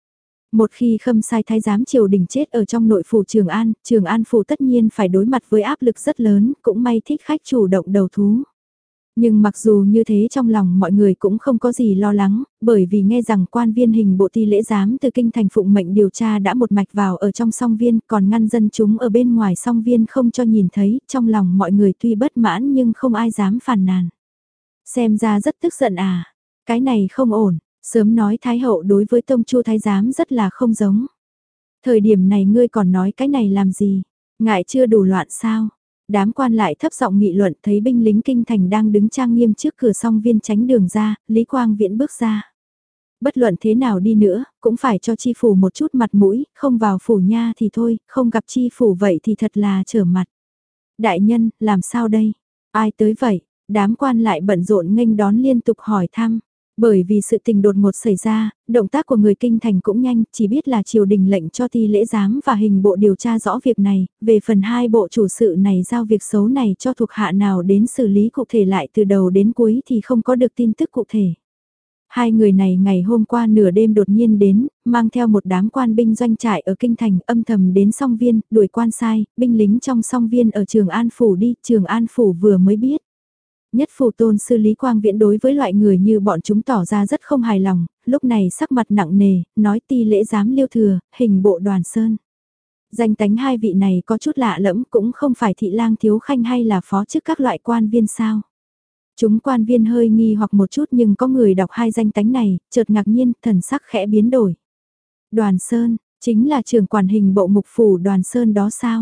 Một khi Khâm Sai thái giám triều đình chết ở trong nội phủ Trường An, Trường An phủ tất nhiên phải đối mặt với áp lực rất lớn, cũng may thích khách chủ động đầu thú. Nhưng mặc dù như thế trong lòng mọi người cũng không có gì lo lắng, bởi vì nghe rằng quan viên hình bộ ty lễ giám từ kinh thành phụng mệnh điều tra đã một mạch vào ở trong song viên, còn ngăn dân chúng ở bên ngoài song viên không cho nhìn thấy, trong lòng mọi người tuy bất mãn nhưng không ai dám phàn nàn. Xem ra rất tức giận à, cái này không ổn, sớm nói Thái hậu đối với Tông Chu thái giám rất là không giống. Thời điểm này ngươi còn nói cái này làm gì, ngại chưa đủ loạn sao? Đám quan lại thấp giọng nghị luận thấy binh lính kinh thành đang đứng trang nghiêm trước cửa song viên tránh đường ra, Lý Quang Viễn bước ra. Bất luận thế nào đi nữa, cũng phải cho chi phủ một chút mặt mũi, không vào phủ nha thì thôi, không gặp chi phủ vậy thì thật là trở mặt. Đại nhân, làm sao đây? Ai tới vậy? Đám quan lại bận rộn nghênh đón liên tục hỏi thăm. Bởi vì sự tình đột ngột xảy ra, động tác của người kinh thành cũng nhanh, chỉ biết là triều đình lệnh cho ty lễ giám và hình bộ điều tra rõ việc này, về phần hai bộ chủ sự này giao việc xấu này cho thuộc hạ nào đến xử lý cụ thể lại từ đầu đến cuối thì không có được tin tức cụ thể. Hai người này ngày hôm qua nửa đêm đột nhiên đến, mang theo một đám quan binh doanh trại ở kinh thành âm thầm đến song viên, đuổi quan sai, binh lính trong song viên ở Trường An Phủ đi, Trường An Phủ vừa mới biết. Nhất phủ tôn sư Lý Quang Viễn đối với loại người như bọn chúng tỏ ra rất không hài lòng, lúc này sắc mặt nặng nề, nói ty lễ giám Liêu Thừa, hình bộ Đoàn Sơn. Danh tánh hai vị này có chút lạ lẫm, cũng không phải thị lang thiếu khanh hay là phó chức các loại quan viên sao. Chúng quan viên hơi nghi hoặc một chút nhưng có người đọc hai danh tánh này, chợt ngạc nhiên, thần sắc khẽ biến đổi. Đoàn Sơn, chính là trưởng quản hình bộ mục phủ Đoàn Sơn đó sao?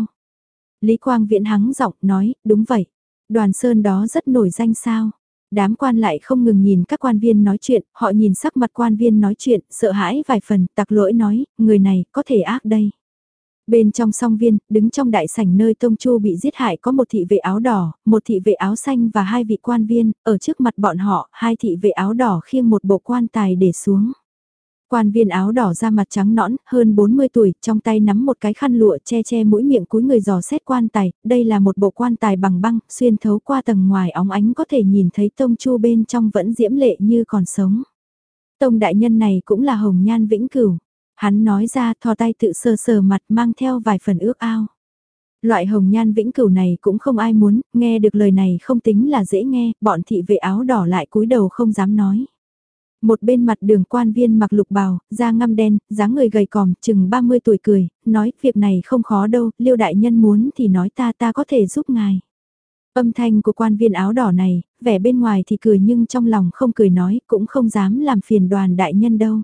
Lý Quang Viễn hắng giọng nói, đúng vậy. Đoàn Sơn đó rất nổi danh sao? Đám quan lại không ngừng nhìn các quan viên nói chuyện, họ nhìn sắc mặt quan viên nói chuyện, sợ hãi vài phần, tặc lỗi nói, người này có thể ác đây. Bên trong song viên, đứng trong đại sảnh nơi Tông Chu bị giết hại có một thị vệ áo đỏ, một thị vệ áo xanh và hai vị quan viên, ở trước mặt bọn họ, hai thị vệ áo đỏ khiêng một bộ quan tài để xuống. Quan viên áo đỏ da mặt trắng nõn, hơn bốn mươi tuổi, trong tay nắm một cái khăn lụa che che mũi miệng cúi người dò xét quan tài, đây là một bộ quan tài bằng băng, xuyên thấu qua tầng ngoài óng ánh có thể nhìn thấy Tông Chu bên trong vẫn diễm lệ như còn sống. Tông đại nhân này cũng là hồng nhan vĩnh cửu, hắn nói ra thò tay tự sờ sờ mặt mang theo vài phần ước ao. Loại hồng nhan vĩnh cửu này cũng không ai muốn, nghe được lời này không tính là dễ nghe, bọn thị vệ áo đỏ lại cúi đầu không dám nói. Một bên mặt đường quan viên mặc lục bào, da ngăm đen, dáng người gầy còm, chừng ba mươi tuổi cười, nói việc này không khó đâu, Liêu đại nhân muốn thì nói ta ta có thể giúp ngài. Âm thanh của quan viên áo đỏ này, vẻ bên ngoài thì cười nhưng trong lòng không cười nói, cũng không dám làm phiền Đoàn đại nhân đâu.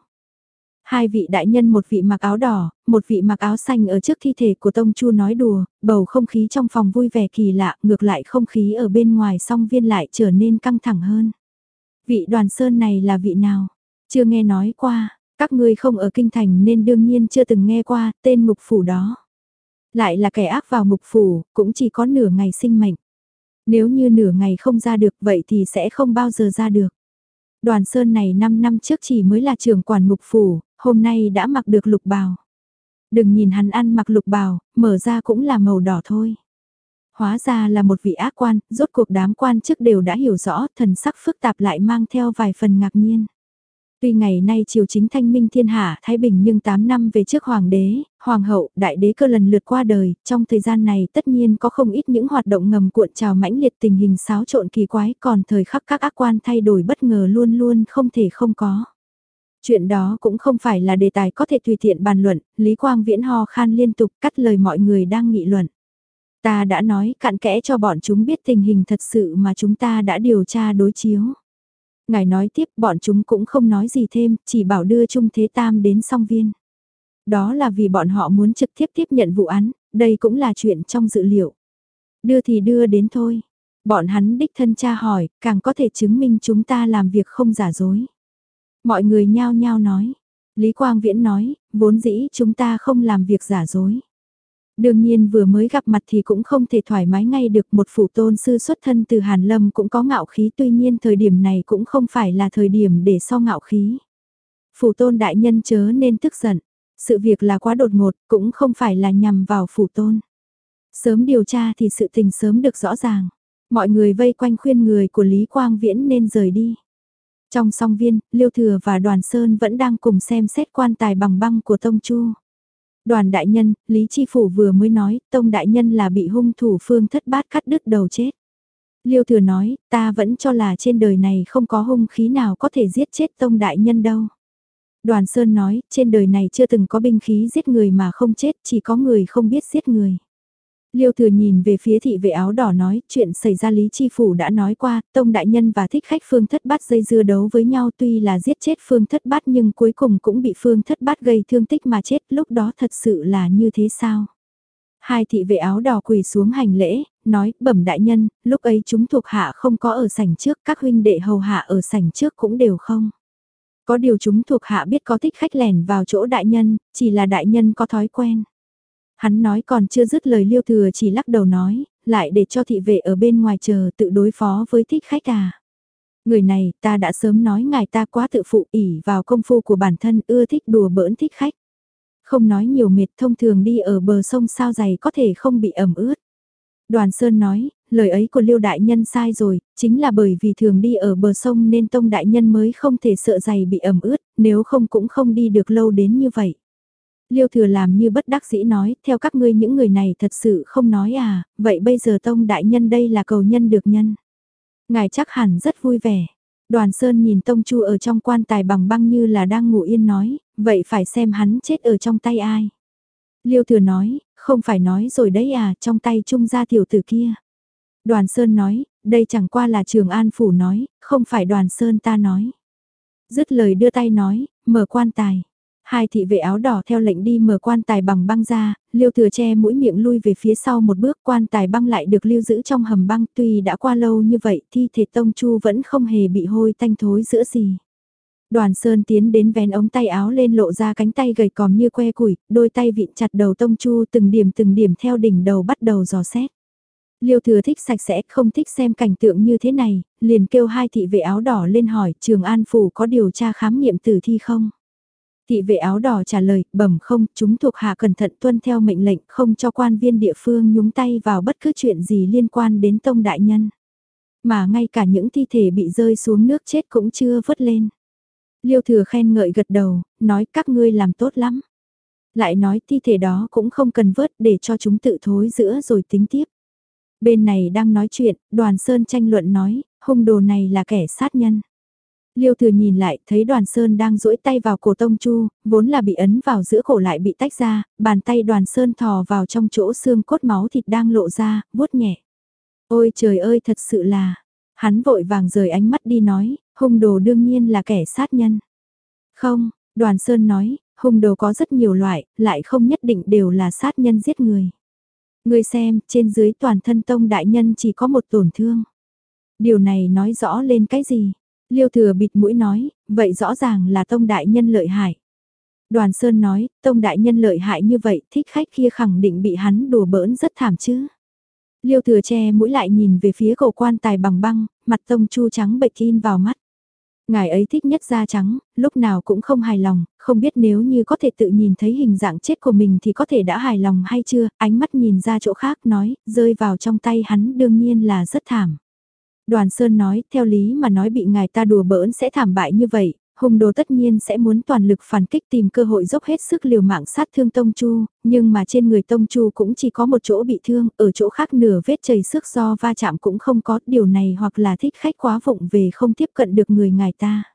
Hai vị đại nhân, một vị mặc áo đỏ, một vị mặc áo xanh ở trước thi thể của Tông Chu nói đùa, bầu không khí trong phòng vui vẻ kỳ lạ, ngược lại không khí ở bên ngoài song viên lại trở nên căng thẳng hơn. Vị Đoàn Sơn này là vị nào? Chưa nghe nói qua, các ngươi không ở kinh thành nên đương nhiên chưa từng nghe qua tên mục phủ đó. Lại là kẻ ác vào mục phủ, cũng chỉ có nửa ngày sinh mệnh. Nếu như nửa ngày không ra được vậy thì sẽ không bao giờ ra được. Đoàn Sơn này năm năm trước chỉ mới là trưởng quản mục phủ, hôm nay đã mặc được lục bào. Đừng nhìn hắn ăn mặc lục bào, mở ra cũng là màu đỏ thôi. Hóa ra là một vị ác quan, rốt cuộc đám quan chức đều đã hiểu rõ, thần sắc phức tạp lại mang theo vài phần ngạc nhiên. Tuy ngày nay triều chính thanh minh thiên hạ thái bình nhưng tám năm về trước hoàng đế, hoàng hậu, đại đế cơ lần lượt qua đời, trong thời gian này tất nhiên có không ít những hoạt động ngầm cuộn trào mãnh liệt, tình hình xáo trộn kỳ quái, còn thời khắc các ác quan thay đổi bất ngờ luôn luôn không thể không có. Chuyện đó cũng không phải là đề tài có thể tùy tiện bàn luận, Lý Quang Viễn ho khan liên tục cắt lời mọi người đang nghị luận. Ta đã nói cặn kẽ cho bọn chúng biết tình hình thật sự mà chúng ta đã điều tra đối chiếu. Ngài nói tiếp, bọn chúng cũng không nói gì thêm, chỉ bảo đưa Trung Thế Tam đến song viên. Đó là vì bọn họ muốn trực tiếp tiếp nhận vụ án, đây cũng là chuyện trong dự liệu. Đưa thì đưa đến thôi. Bọn hắn đích thân tra hỏi, càng có thể chứng minh chúng ta làm việc không giả dối. Mọi người nhao nhao nói. Lý Quang Viễn nói, vốn dĩ chúng ta không làm việc giả dối. Đương nhiên vừa mới gặp mặt thì cũng không thể thoải mái ngay được, một phủ tôn sư xuất thân từ Hàn Lâm cũng có ngạo khí, tuy nhiên thời điểm này cũng không phải là thời điểm để so ngạo khí. Phủ tôn đại nhân chớ nên tức giận, sự việc là quá đột ngột, cũng không phải là nhằm vào phủ tôn. Sớm điều tra thì sự tình sớm được rõ ràng, mọi người vây quanh khuyên người của Lý Quang Viễn nên rời đi. Trong song viên, Liêu Thừa và Đoàn Sơn vẫn đang cùng xem xét quan tài bằng băng của Tông Chu. Đoàn đại nhân, Lý Chi Phủ vừa mới nói, Tông đại nhân là bị hung thủ Phương Thất Bát cắt đứt đầu chết. Liêu Thừa nói, ta vẫn cho là trên đời này không có hung khí nào có thể giết chết Tông đại nhân đâu. Đoàn Sơn nói, trên đời này chưa từng có binh khí giết người mà không chết, chỉ có người không biết giết người. Liêu Thừa nhìn về phía thị vệ áo đỏ nói, chuyện xảy ra Lý Chi Phủ đã nói qua, Tông đại nhân và thích khách Phương Thất Bát dây dưa đấu với nhau, tuy là giết chết Phương Thất Bát nhưng cuối cùng cũng bị Phương Thất Bát gây thương tích mà chết, lúc đó thật sự là như thế sao? Hai thị vệ áo đỏ quỳ xuống hành lễ, nói, bẩm đại nhân, lúc ấy chúng thuộc hạ không có ở sảnh trước, các huynh đệ hầu hạ ở sảnh trước cũng đều không. Có điều chúng thuộc hạ biết có thích khách lẻn vào chỗ đại nhân, chỉ là đại nhân có thói quen. Hắn nói còn chưa dứt lời, Liêu Thừa chỉ lắc đầu nói, lại để cho thị vệ ở bên ngoài chờ tự đối phó với thích khách à. Người này ta đã sớm nói ngài ta quá tự phụ, ỉ vào công phu của bản thân, ưa thích đùa bỡn thích khách. Không nói nhiều mệt, thông thường đi ở bờ sông sao giày có thể không bị ẩm ướt. Đoàn Sơn nói, lời ấy của Liêu đại nhân sai rồi, chính là bởi vì thường đi ở bờ sông nên Tông đại nhân mới không thể sợ giày bị ẩm ướt, nếu không cũng không đi được lâu đến như vậy. Liêu Thừa làm như bất đắc dĩ nói, theo các ngươi những người này thật sự không nói à, vậy bây giờ Tông đại nhân đây là cầu nhân được nhân. Ngài chắc hẳn rất vui vẻ. Đoàn Sơn nhìn Tông Chu ở trong quan tài bằng băng như là đang ngủ yên nói, vậy phải xem hắn chết ở trong tay ai. Liêu Thừa nói, không phải nói rồi đấy à, trong tay Trung gia tiểu tử kia. Đoàn Sơn nói, đây chẳng qua là Trường An Phủ nói, không phải Đoàn Sơn ta nói. Dứt lời đưa tay nói, mở quan tài. Hai thị vệ áo đỏ theo lệnh đi mở quan tài bằng băng ra, Liêu Thừa che mũi miệng lui về phía sau một bước, quan tài băng lại được lưu giữ trong hầm băng, tuy đã qua lâu như vậy thi thể Tông Chu vẫn không hề bị hôi tanh thối giữa gì. Đoàn Sơn tiến đến vén ống tay áo lên lộ ra cánh tay gầy còm như que củi, đôi tay vịn chặt đầu Tông Chu từng điểm từng điểm theo đỉnh đầu bắt đầu dò xét. Liêu Thừa thích sạch sẽ, không thích xem cảnh tượng như thế này, liền kêu hai thị vệ áo đỏ lên hỏi Trường An Phủ có điều tra khám nghiệm tử thi không? Thị vệ áo đỏ trả lời, bẩm không, chúng thuộc hạ cẩn thận tuân theo mệnh lệnh, không cho quan viên địa phương nhúng tay vào bất cứ chuyện gì liên quan đến Tông đại nhân. Mà ngay cả những thi thể bị rơi xuống nước chết cũng chưa vớt lên. Liêu Thừa khen ngợi gật đầu, nói các ngươi làm tốt lắm. Lại nói thi thể đó cũng không cần vớt để cho chúng tự thối giữa rồi tính tiếp. Bên này đang nói chuyện, Đoàn Sơn tranh luận nói, hung đồ này là kẻ sát nhân. Liêu Thừa nhìn lại, thấy Đoàn Sơn đang duỗi tay vào cổ Tông Chu, vốn là bị ấn vào giữa cổ lại bị tách ra, bàn tay Đoàn Sơn thò vào trong chỗ xương cốt máu thịt đang lộ ra, vuốt nhẹ. Ôi trời ơi, thật sự là, hắn vội vàng rời ánh mắt đi nói, hung đồ đương nhiên là kẻ sát nhân. Không, Đoàn Sơn nói, hung đồ có rất nhiều loại, lại không nhất định đều là sát nhân giết người. Người xem, trên dưới toàn thân Tông đại nhân chỉ có một tổn thương. Điều này nói rõ lên cái gì? Liêu Thừa bịt mũi nói, vậy rõ ràng là Tông đại nhân lợi hại. Đoàn Sơn nói, Tông đại nhân lợi hại như vậy, thích khách kia khẳng định bị hắn đùa bỡn rất thảm chứ. Liêu Thừa che mũi lại nhìn về phía cổ quan tài bằng băng, mặt Tông Chu trắng bệch in vào mắt. Ngài ấy thích nhất da trắng, lúc nào cũng không hài lòng, không biết nếu như có thể tự nhìn thấy hình dạng chết của mình thì có thể đã hài lòng hay chưa, ánh mắt nhìn ra chỗ khác nói, rơi vào trong tay hắn đương nhiên là rất thảm. Đoàn Sơn nói, theo lý mà nói bị ngài ta đùa bỡn sẽ thảm bại như vậy, hung đồ tất nhiên sẽ muốn toàn lực phản kích tìm cơ hội dốc hết sức liều mạng sát thương Tông Chu, nhưng mà trên người Tông Chu cũng chỉ có một chỗ bị thương, ở chỗ khác nửa vết chảy xước do va chạm cũng không có, điều này hoặc là thích khách quá vụng về không tiếp cận được người ngài ta.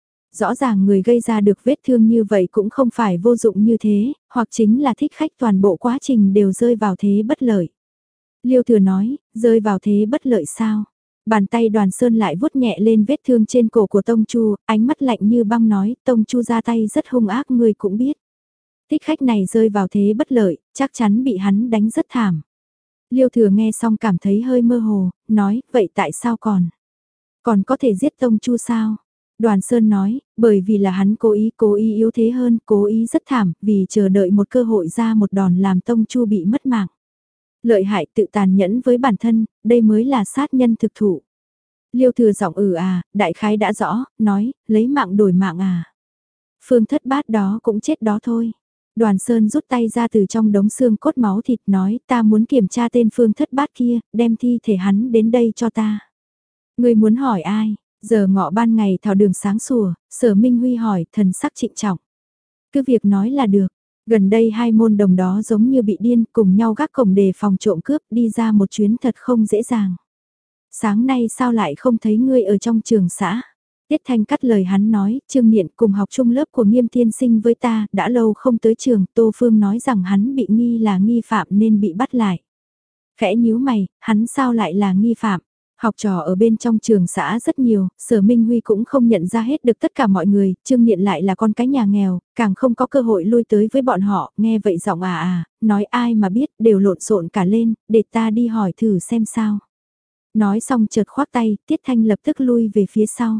Rõ ràng người gây ra được vết thương như vậy cũng không phải vô dụng như thế, hoặc chính là thích khách toàn bộ quá trình đều rơi vào thế bất lợi. Liêu Thừa nói, rơi vào thế bất lợi sao? Bàn tay Đoàn Sơn lại vuốt nhẹ lên vết thương trên cổ của Tông Chu, ánh mắt lạnh như băng nói, Tông Chu ra tay rất hung ác ngươi cũng biết. Thích khách này rơi vào thế bất lợi, chắc chắn bị hắn đánh rất thảm. Liêu Thừa nghe xong cảm thấy hơi mơ hồ, nói, vậy tại sao còn? Còn có thể giết Tông Chu sao? Đoàn Sơn nói, bởi vì là hắn cố ý, cố ý yếu thế hơn, cố ý rất thảm, vì chờ đợi một cơ hội ra một đòn làm Tông Chu bị mất mạng. Lợi hại tự tàn nhẫn với bản thân, đây mới là sát nhân thực thụ. Liêu Thừa giọng ừ à, đại khái đã rõ, nói, lấy mạng đổi mạng à. Phương Thất Bát đó cũng chết đó thôi. Đoàn Sơn rút tay ra từ trong đống xương cốt máu thịt nói, ta muốn kiểm tra tên Phương Thất Bát kia, đem thi thể hắn đến đây cho ta. Người muốn hỏi ai? Giờ ngọ ban ngày thảo đường sáng sủa, Sở Minh Huy hỏi, thần sắc trịnh trọng. Cứ việc nói là được, gần đây hai môn đồng đó giống như bị điên, cùng nhau gác cổng đề phòng trộm cướp, đi ra một chuyến thật không dễ dàng. Sáng nay sao lại không thấy ngươi ở trong trường xã? Tiết Thanh cắt lời hắn nói, Trương Niệm cùng học chung lớp của Nghiêm Tiên Sinh với ta, đã lâu không tới trường, Tô Phương nói rằng hắn bị nghi là nghi phạm nên bị bắt lại. Khẽ nhíu mày, hắn sao lại là nghi phạm? Học trò ở bên trong trường xã rất nhiều, Sở Minh Huy cũng không nhận ra hết được tất cả mọi người, Trương Niệm lại là con cái nhà nghèo, càng không có cơ hội lui tới với bọn họ, nghe vậy giọng à à, nói ai mà biết, đều lộn xộn cả lên, để ta đi hỏi thử xem sao. Nói xong chợt khoác tay, Tiết Thanh lập tức lui về phía sau.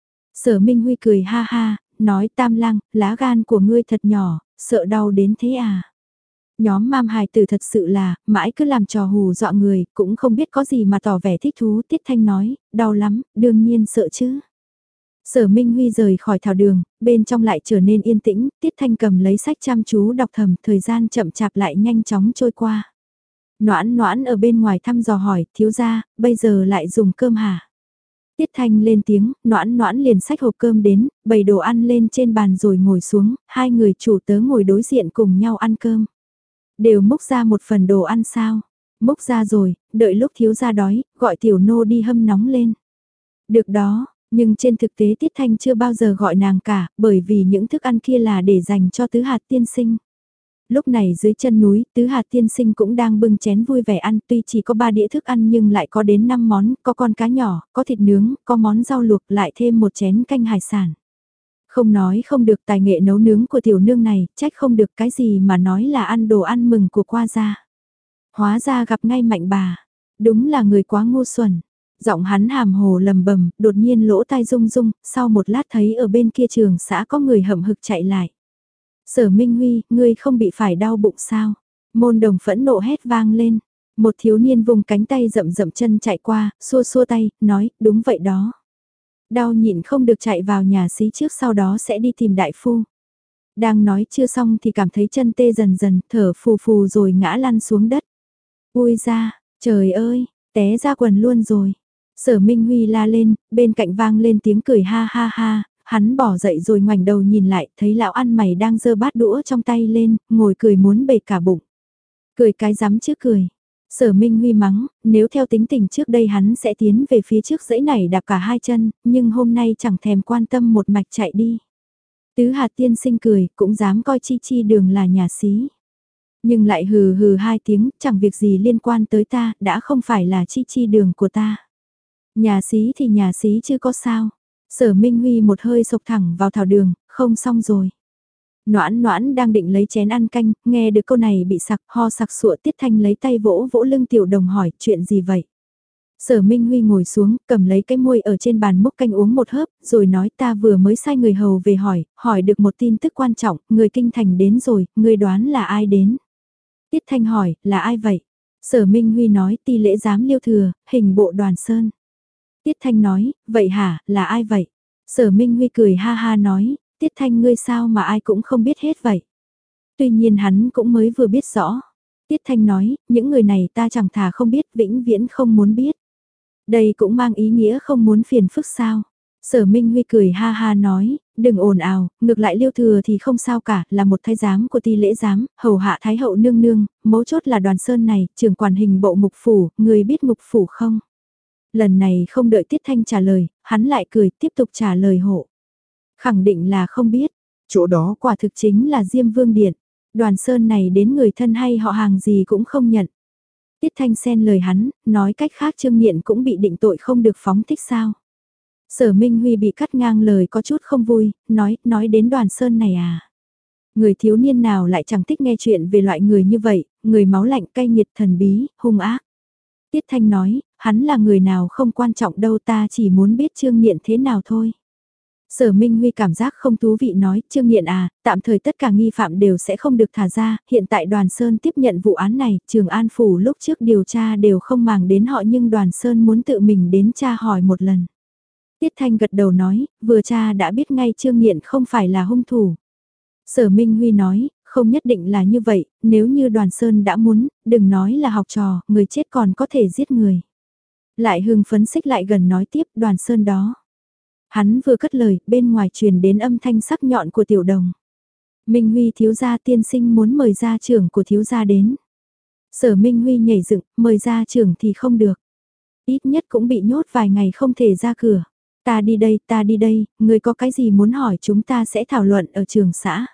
Sở Minh Huy cười ha ha, nói Tam Lang, lá gan của ngươi thật nhỏ, sợ đau đến thế à. Nhóm mam hài tử thật sự là, mãi cứ làm trò hù dọa người, cũng không biết có gì mà tỏ vẻ thích thú. Tiết Thanh nói, đau lắm, đương nhiên sợ chứ. Sở Minh Huy rời khỏi thảo đường, bên trong lại trở nên yên tĩnh, Tiết Thanh cầm lấy sách chăm chú đọc thầm, thời gian chậm chạp lại nhanh chóng trôi qua. Noãn noãn ở bên ngoài thăm dò hỏi, thiếu gia, bây giờ lại dùng cơm hả? Tiết Thanh lên tiếng, noãn noãn liền xách hộp cơm đến, bày đồ ăn lên trên bàn rồi ngồi xuống, hai người chủ tớ ngồi đối diện cùng nhau ăn cơm. Đều múc ra một phần đồ ăn sao? Múc ra rồi, đợi lúc thiếu gia đói, gọi tiểu nô đi hâm nóng lên. Được đó, nhưng trên thực tế Tiết Thanh chưa bao giờ gọi nàng cả, bởi vì những thức ăn kia là để dành cho tứ hạt tiên sinh. Lúc này dưới chân núi, tứ hạt tiên sinh cũng đang bưng chén vui vẻ ăn, tuy chỉ có ba đĩa thức ăn nhưng lại có đến năm món, có con cá nhỏ, có thịt nướng, có món rau luộc, lại thêm một chén canh hải sản. Không nói không được, tài nghệ nấu nướng của tiểu nương này, trách không được cái gì mà nói là ăn đồ ăn mừng của qua gia. Hóa ra gặp ngay Mạnh bà, đúng là người quá ngu xuẩn. Giọng hắn hàm hồ lầm bầm, đột nhiên lỗ tai rung rung, sau một lát thấy ở bên kia trường xã có người hậm hực chạy lại. Sở Minh Huy, ngươi không bị phải đau bụng sao? Môn đồng phẫn nộ hét vang lên. Một thiếu niên vùng cánh tay rậm rậm chân chạy qua, xua xua tay, nói, đúng vậy đó. Đau nhịn không được chạy vào nhà xí trước sau đó sẽ đi tìm đại phu. Đang nói chưa xong thì cảm thấy chân tê dần dần, thở phù phù rồi ngã lăn xuống đất. Ui ra, trời ơi, té ra quần luôn rồi. Sở Minh Huy la lên, bên cạnh vang lên tiếng cười ha ha ha, hắn bỏ dậy rồi ngoảnh đầu nhìn lại, thấy lão ăn mày đang giơ bát đũa trong tay lên, ngồi cười muốn bể cả bụng. Cười cái rắm chứ cười. Sở Minh Huy mắng, nếu theo tính tình trước đây hắn sẽ tiến về phía trước dãy này đạp cả hai chân, nhưng hôm nay chẳng thèm quan tâm một mạch chạy đi. Tứ hạt tiên sinh cười, cũng dám coi Chi Chi đường là nhà xí. Nhưng lại hừ hừ hai tiếng, chẳng việc gì liên quan tới ta, đã không phải là Chi Chi đường của ta. Nhà xí thì nhà xí chứ có sao. Sở Minh Huy một hơi sộc thẳng vào thảo đường, không xong rồi. Noãn noãn đang định lấy chén ăn canh, nghe được câu này bị sặc, ho sặc sụa. Tiết Thanh lấy tay vỗ vỗ lưng tiểu đồng hỏi, chuyện gì vậy? Sở Minh Huy ngồi xuống, cầm lấy cái muôi ở trên bàn múc canh uống một hớp, rồi nói ta vừa mới sai người hầu về hỏi, hỏi được một tin tức quan trọng, người kinh thành đến rồi, người đoán là ai đến? Tiết Thanh hỏi, là ai vậy? Sở Minh Huy nói, ti lễ giám Liêu Thừa, hình bộ Đoàn Sơn. Tiết Thanh nói, vậy hả, là ai vậy? Sở Minh Huy cười ha ha nói, Tiết Thanh ngươi sao mà ai cũng không biết hết vậy. Tuy nhiên hắn cũng mới vừa biết rõ. Tiết Thanh nói, những người này ta chẳng thà không biết, vĩnh viễn không muốn biết. Đây cũng mang ý nghĩa không muốn phiền phức sao. Sở Minh Huy cười ha ha nói, đừng ồn ào, ngược lại Liêu Thừa thì không sao cả, là một thái giám của ti lễ giám, hầu hạ thái hậu nương nương, mấu chốt là Đoàn Sơn này, trưởng quản hình bộ mục phủ, người biết mục phủ không? Lần này không đợi Tiết Thanh trả lời, hắn lại cười tiếp tục trả lời hộ. Khẳng định là không biết, chỗ đó quả thực chính là Diêm Vương Điện, Đoàn Sơn này đến người thân hay họ hàng gì cũng không nhận. Tiết Thanh xen lời hắn, nói cách khác Trương Niệm cũng bị định tội không được phóng thích sao. Sở Minh Huy bị cắt ngang lời có chút không vui, nói, nói đến Đoàn Sơn này à. Người thiếu niên nào lại chẳng thích nghe chuyện về loại người như vậy, người máu lạnh cay nghiệt thần bí, hung ác. Tiết Thanh nói, hắn là người nào không quan trọng đâu ta chỉ muốn biết Trương Niệm thế nào thôi. Sở Minh Huy cảm giác không thú vị nói, Trương Niệm à, tạm thời tất cả nghi phạm đều sẽ không được thả ra, hiện tại Đoàn Sơn tiếp nhận vụ án này, Trường An Phủ lúc trước điều tra đều không màng đến họ nhưng Đoàn Sơn muốn tự mình đến tra hỏi một lần. Tiết Thanh gật đầu nói, vừa tra đã biết ngay Trương Niệm không phải là hung thủ. Sở Minh Huy nói, không nhất định là như vậy, nếu như Đoàn Sơn đã muốn, đừng nói là học trò, người chết còn có thể giết người. Lại hưng phấn xích lại gần nói tiếp Đoàn Sơn đó. Hắn vừa cất lời, bên ngoài truyền đến âm thanh sắc nhọn của tiểu đồng. Minh Huy thiếu gia tiên sinh muốn mời gia trưởng của thiếu gia đến. Sở Minh Huy nhảy dựng, mời gia trưởng thì không được. Ít nhất cũng bị nhốt vài ngày không thể ra cửa. Ta đi đây, ta đi đây, người có cái gì muốn hỏi chúng ta sẽ thảo luận ở trường xã.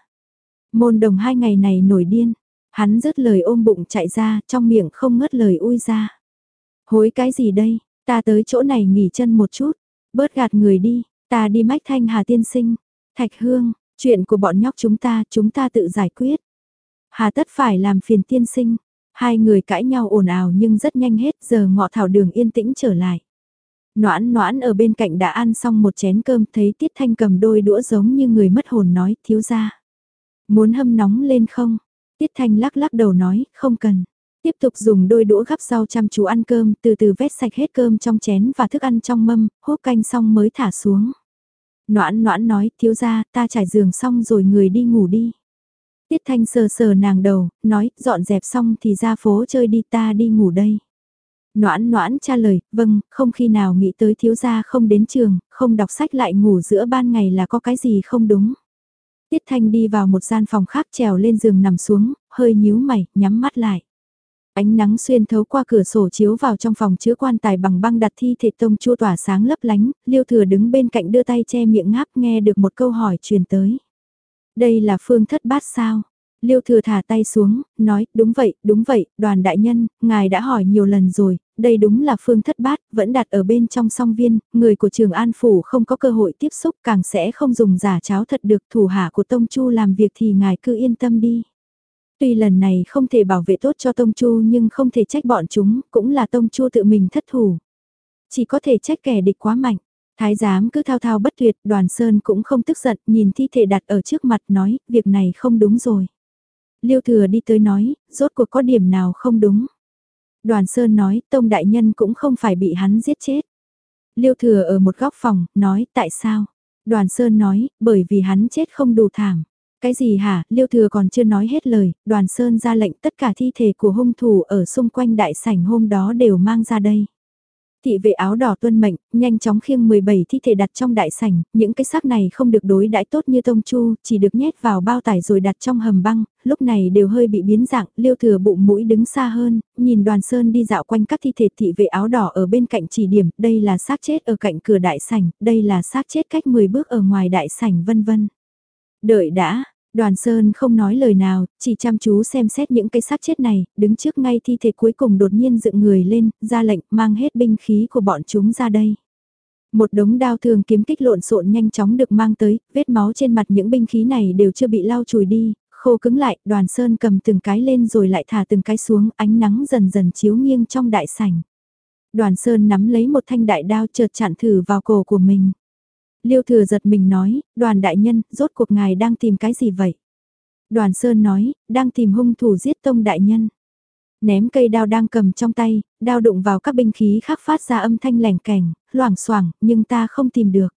Môn đồng hai ngày này nổi điên. Hắn rớt lời ôm bụng chạy ra, trong miệng không ngớt lời ui ra. Hối cái gì đây, ta tới chỗ này nghỉ chân một chút. Bớt gạt người đi, ta đi Mách Thanh Hà tiên sinh. Thạch Hương, chuyện của bọn nhóc chúng ta, chúng ta tự giải quyết. Hà tất phải làm phiền tiên sinh. Hai người cãi nhau ồn ào nhưng rất nhanh hết, giờ ngọ thảo đường yên tĩnh trở lại. Noãn noãn ở bên cạnh đã ăn xong một chén cơm, thấy Tiết Thanh cầm đôi đũa giống như người mất hồn nói, thiếu gia. Muốn hâm nóng lên không? Tiết Thanh lắc lắc đầu nói, không cần. Tiếp tục dùng đôi đũa gắp rau chăm chú ăn cơm, từ từ vét sạch hết cơm trong chén và thức ăn trong mâm, húp canh xong mới thả xuống. Noãn noãn nói, thiếu gia, ta trải giường xong rồi người đi ngủ đi. Tiết Thanh sờ sờ nàng đầu, nói, dọn dẹp xong thì ra phố chơi đi, ta đi ngủ đây. Noãn noãn trả lời, vâng, không khi nào nghĩ tới thiếu gia không đến trường, không đọc sách lại ngủ giữa ban ngày là có cái gì không đúng. Tiết Thanh đi vào một gian phòng khác trèo lên giường nằm xuống, hơi nhíu mày, nhắm mắt lại. Ánh nắng xuyên thấu qua cửa sổ chiếu vào trong phòng chứa quan tài bằng băng đặt thi thể tông chua tỏa sáng lấp lánh, Liêu Thừa đứng bên cạnh đưa tay che miệng ngáp nghe được một câu hỏi truyền tới. Đây là Phương Thất Bát sao? Liêu Thừa thả tay xuống, nói, đúng vậy, đúng vậy, đoàn đại nhân, ngài đã hỏi nhiều lần rồi, đây đúng là Phương Thất Bát, vẫn đặt ở bên trong song viên, người của Trường An Phủ không có cơ hội tiếp xúc, càng sẽ không dùng giả cháo thật được, thủ hạ của Tông Chu làm việc thì ngài cứ yên tâm đi. Tuy lần này không thể bảo vệ tốt cho Tông Chu nhưng không thể trách bọn chúng, cũng là Tông Chu tự mình thất thủ. Chỉ có thể trách kẻ địch quá mạnh. Thái giám cứ thao thao bất tuyệt, Đoàn Sơn cũng không tức giận, nhìn thi thể đặt ở trước mặt nói, việc này không đúng rồi. Liêu Thừa đi tới nói, rốt cuộc có điểm nào không đúng. Đoàn Sơn nói, Tông Đại Nhân cũng không phải bị hắn giết chết. Liêu Thừa ở một góc phòng, nói, tại sao? Đoàn Sơn nói, bởi vì hắn chết không đủ thảm. Cái gì hả? Liêu Thừa còn chưa nói hết lời, Đoàn Sơn ra lệnh tất cả thi thể của hung thủ ở xung quanh đại sảnh hôm đó đều mang ra đây. Thị vệ áo đỏ tuân mệnh, nhanh chóng khiêng mười bảy thi thể đặt trong đại sảnh, những cái xác này không được đối đãi tốt như Tông Chu, chỉ được nhét vào bao tải rồi đặt trong hầm băng, lúc này đều hơi bị biến dạng, Liêu Thừa bụng mũi đứng xa hơn, nhìn Đoàn Sơn đi dạo quanh các thi thể, thị vệ áo đỏ ở bên cạnh chỉ điểm, đây là xác chết ở cạnh cửa đại sảnh, đây là xác chết cách mười bước ở ngoài đại sảnh vân vân. Đợi đã, Đoàn Sơn không nói lời nào, chỉ chăm chú xem xét những cái xác chết này, đứng trước ngay thi thể cuối cùng đột nhiên dựng người lên, ra lệnh mang hết binh khí của bọn chúng ra đây. Một đống đao thương kiếm kích lộn xộn nhanh chóng được mang tới, vết máu trên mặt những binh khí này đều chưa bị lau chùi đi, khô cứng lại, Đoàn Sơn cầm từng cái lên rồi lại thả từng cái xuống, ánh nắng dần dần chiếu nghiêng trong đại sảnh. Đoàn Sơn nắm lấy một thanh đại đao chợt chặn thử vào cổ của mình. Liêu Thừa giật mình nói, Đoàn đại nhân, rốt cuộc ngài đang tìm cái gì vậy? Đoàn Sơn nói, đang tìm hung thủ giết Tông đại nhân. Ném cây đao đang cầm trong tay, đao đụng vào các binh khí khác phát ra âm thanh lẻng kềnh, loảng xoảng, nhưng ta không tìm được.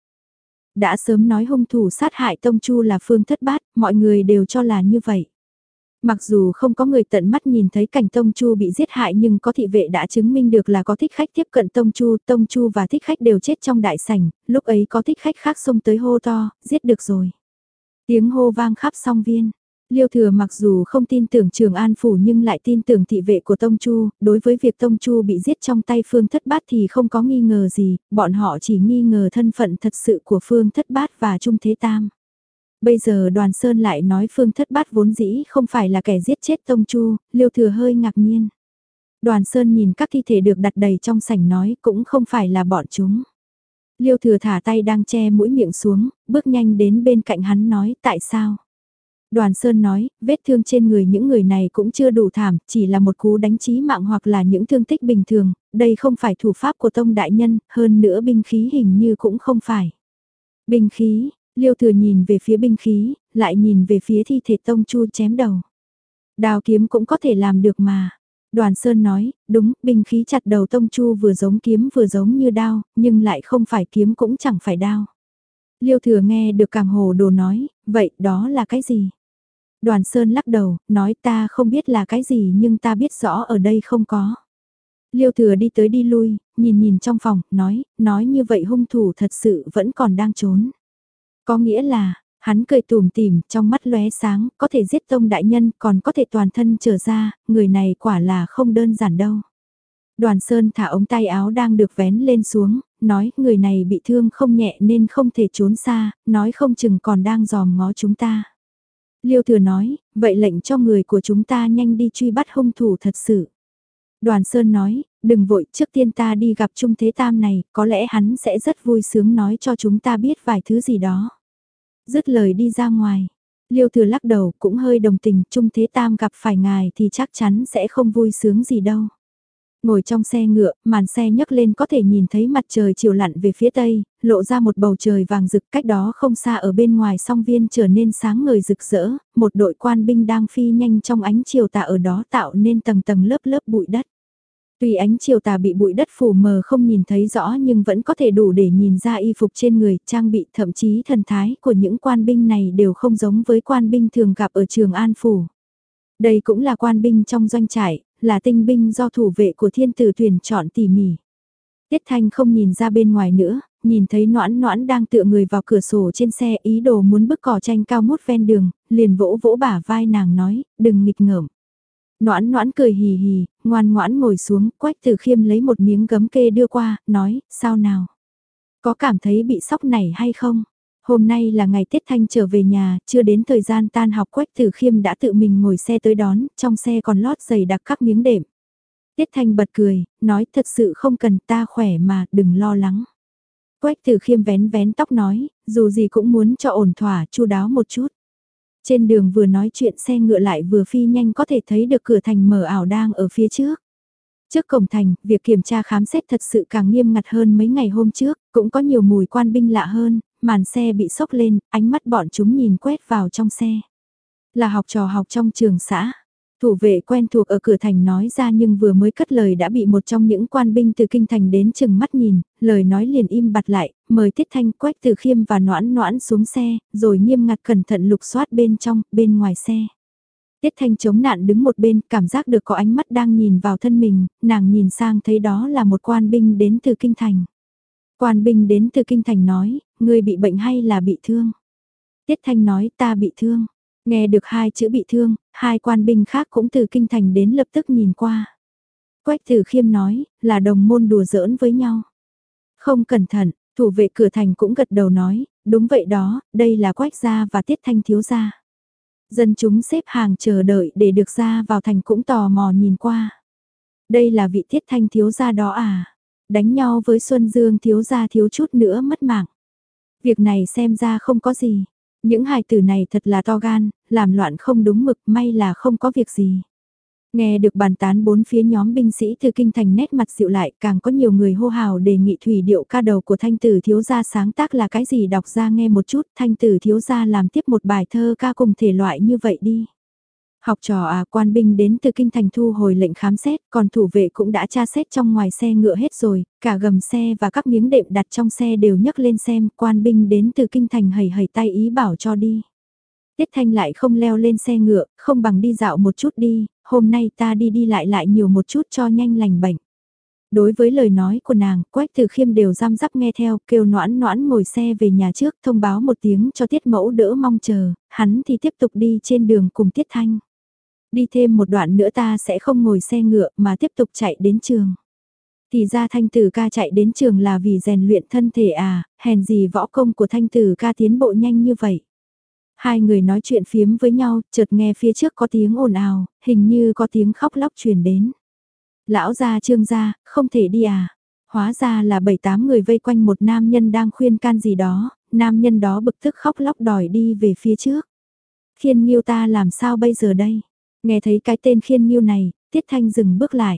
Đã sớm nói hung thủ sát hại Tông Chu là Phương Thất Bát, mọi người đều cho là như vậy. Mặc dù không có người tận mắt nhìn thấy cảnh Tông Chu bị giết hại nhưng có thị vệ đã chứng minh được là có thích khách tiếp cận Tông Chu, Tông Chu và thích khách đều chết trong đại sảnh, lúc ấy có thích khách khác xông tới hô to, giết được rồi. Tiếng hô vang khắp song viên. Liêu Thừa mặc dù không tin tưởng Trường An Phủ nhưng lại tin tưởng thị vệ của Tông Chu, đối với việc Tông Chu bị giết trong tay Phương Thất Bát thì không có nghi ngờ gì, bọn họ chỉ nghi ngờ thân phận thật sự của Phương Thất Bát và Trung Thế Tam. Bây giờ Đoàn Sơn lại nói Phương Thất Bát vốn dĩ không phải là kẻ giết chết Tông Chu, Liêu Thừa hơi ngạc nhiên. Đoàn Sơn nhìn các thi thể được đặt đầy trong sảnh nói cũng không phải là bọn chúng. Liêu Thừa thả tay đang che mũi miệng xuống, bước nhanh đến bên cạnh hắn nói tại sao. Đoàn Sơn nói, vết thương trên người những người này cũng chưa đủ thảm, chỉ là một cú đánh chí mạng hoặc là những thương tích bình thường, đây không phải thủ pháp của Tông đại nhân, hơn nữa binh khí hình như cũng không phải. Binh khí, Liêu Thừa nhìn về phía binh khí, lại nhìn về phía thi thể Tông Chu chém đầu. Đao kiếm cũng có thể làm được mà. Đoàn Sơn nói, đúng, binh khí chặt đầu Tông Chu vừa giống kiếm vừa giống như đao, nhưng lại không phải kiếm cũng chẳng phải đao. Liêu Thừa nghe được càng hồ đồ nói, vậy đó là cái gì? Đoàn Sơn lắc đầu, nói ta không biết là cái gì nhưng ta biết rõ ở đây không có. Liêu Thừa đi tới đi lui, nhìn nhìn trong phòng, nói, nói như vậy hung thủ thật sự vẫn còn đang trốn. Có nghĩa là, hắn cười tủm tỉm, trong mắt lóe sáng, có thể giết Tông đại nhân, còn có thể toàn thân trở ra, người này quả là không đơn giản đâu. Đoàn Sơn thả ống tay áo đang được vén lên xuống, nói người này bị thương không nhẹ nên không thể trốn xa, nói không chừng còn đang dòm ngó chúng ta. Liêu Thừa nói, vậy lệnh cho người của chúng ta nhanh đi truy bắt hung thủ thật sự. Đoàn Sơn nói, đừng vội, trước tiên ta đi gặp Trung Thế Tam này, có lẽ hắn sẽ rất vui sướng nói cho chúng ta biết vài thứ gì đó. Dứt lời đi ra ngoài, Liêu Thừa lắc đầu cũng hơi đồng tình, Trung Thế Tam gặp phải ngài thì chắc chắn sẽ không vui sướng gì đâu. Ngồi trong xe ngựa, màn xe nhấc lên có thể nhìn thấy mặt trời chiều lặn về phía tây, lộ ra một bầu trời vàng rực, cách đó không xa ở bên ngoài song viên trở nên sáng ngời rực rỡ, một đội quan binh đang phi nhanh trong ánh chiều tà ở đó tạo nên tầng tầng lớp lớp bụi đất. Tuy ánh chiều tà bị bụi đất phủ mờ không nhìn thấy rõ nhưng vẫn có thể đủ để nhìn ra y phục trên người, trang bị, thậm chí thần thái của những quan binh này đều không giống với quan binh thường gặp ở Trường An Phủ. Đây cũng là quan binh trong doanh trại, là tinh binh do thủ vệ của thiên tử tuyển chọn tỉ mỉ. Tiết Thanh không nhìn ra bên ngoài nữa, nhìn thấy Noãn Noãn đang tựa người vào cửa sổ trên xe ý đồ muốn bức cỏ tranh cao mút ven đường, liền vỗ vỗ bả vai nàng nói, đừng nghịch ngợm. Noãn Noãn cười hì hì, ngoan ngoãn ngồi xuống, Quách Tử Khiêm lấy một miếng gấm kê đưa qua, nói, sao nào? Có cảm thấy bị sốc này hay không? Hôm nay là ngày Tiết Thanh trở về nhà, chưa đến thời gian tan học Quách Tử Khiêm đã tự mình ngồi xe tới đón, trong xe còn lót giày đặc các miếng đệm. Tiết Thanh bật cười, nói thật sự không cần, ta khỏe mà, đừng lo lắng. Quách Tử Khiêm vén vén tóc nói, dù gì cũng muốn cho ổn thỏa, chu đáo một chút. Trên đường vừa nói chuyện xe ngựa lại vừa phi nhanh có thể thấy được cửa thành mờ ảo đang ở phía trước. Trước cổng thành, việc kiểm tra khám xét thật sự càng nghiêm ngặt hơn mấy ngày hôm trước, cũng có nhiều mùi quan binh lạ hơn, màn xe bị sốc lên, ánh mắt bọn chúng nhìn quét vào trong xe. Là học trò học trong trường xã. Thủ vệ quen thuộc ở cửa thành nói ra nhưng vừa mới cất lời đã bị một trong những quan binh từ kinh thành đến chừng mắt nhìn, lời nói liền im bặt lại, mời Tiết Thanh, Quách Tử Khiêm và Noãn Noãn xuống xe, rồi nghiêm ngặt cẩn thận lục soát bên trong, bên ngoài xe. Tiết Thanh chống nạn đứng một bên, cảm giác được có ánh mắt đang nhìn vào thân mình, nàng nhìn sang thấy đó là một quan binh đến từ kinh thành. Quan binh đến từ kinh thành nói, ngươi bị bệnh hay là bị thương? Tiết Thanh nói ta bị thương. Nghe được hai chữ bị thương, hai quan binh khác cũng từ kinh thành đến lập tức nhìn qua. Quách Tử Khiêm nói, là đồng môn đùa giỡn với nhau. Không cẩn thận, thủ vệ cửa thành cũng gật đầu nói, đúng vậy đó, đây là Quách gia và Tiết Thanh thiếu gia. Dân chúng xếp hàng chờ đợi để được ra vào thành cũng tò mò nhìn qua. Đây là vị Tiết Thanh thiếu gia đó à? Đánh nhau với Xuân Dương thiếu gia thiếu chút nữa mất mạng. Việc này xem ra không có gì. Những hài tử này thật là to gan, làm loạn không đúng mực, may là không có việc gì. Nghe được bàn tán bốn phía nhóm binh sĩ từ kinh thành nét mặt dịu lại, càng có nhiều người hô hào đề nghị thủy điệu ca đầu của Thanh tử thiếu gia sáng tác là cái gì đọc ra nghe một chút, Thanh tử thiếu gia làm tiếp một bài thơ ca cùng thể loại như vậy đi. Học trò à, quan binh đến từ kinh thành thu hồi lệnh khám xét, còn thủ vệ cũng đã tra xét trong ngoài xe ngựa hết rồi, cả gầm xe và các miếng đệm đặt trong xe đều nhấc lên xem, quan binh đến từ kinh thành hầy hầy tay ý bảo cho đi. Tiết Thanh lại không leo lên xe ngựa, không bằng đi dạo một chút đi, hôm nay ta đi đi lại lại nhiều một chút cho nhanh lành bệnh. Đối với lời nói của nàng, Quách Tử Khiêm đều răm rắp nghe theo, kêu Noãn Noãn ngồi xe về nhà trước, thông báo một tiếng cho Tiết Mẫu đỡ mong chờ, hắn thì tiếp tục đi trên đường cùng Tiết Thanh. Đi thêm một đoạn nữa ta sẽ không ngồi xe ngựa mà tiếp tục chạy đến trường. Thì ra Thanh Tử ca chạy đến trường là vì rèn luyện thân thể à, hèn gì võ công của Thanh Tử ca tiến bộ nhanh như vậy. Hai người nói chuyện phiếm với nhau, chợt nghe phía trước có tiếng ồn ào, hình như có tiếng khóc lóc truyền đến. Lão gia Trương gia, không thể đi à. Hóa ra là bảy tám người vây quanh một nam nhân đang khuyên can gì đó, nam nhân đó bực tức khóc lóc đòi đi về phía trước. Khiên Nghiêu ta làm sao bây giờ đây? Nghe thấy cái tên Khiên Nghiêu này, Tiết Thanh dừng bước lại.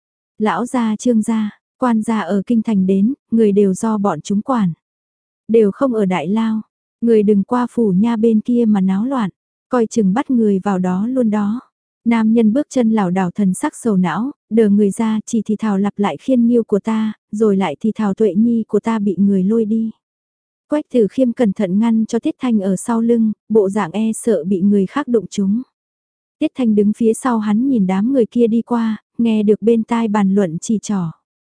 Lão gia Trương gia, quan gia ở kinh thành đến, người đều do bọn chúng quản. Đều không ở Đại Lao, người đừng qua phủ nha bên kia mà náo loạn, coi chừng bắt người vào đó luôn đó. Nam nhân bước chân lảo đảo thần sắc sầu não, đờ người ra chỉ thì thào lặp lại Khiên Nghiêu của ta, rồi lại thì thào Tuệ Nhi của ta bị người lôi đi. Quách Tử Khiêm cẩn thận ngăn cho Tiết Thanh ở sau lưng, bộ dạng e sợ bị người khác đụng chúng. Tiết Thanh đứng phía sau hắn nhìn đám người kia đi qua, nghe được bên tai bàn luận chỉ trỏ.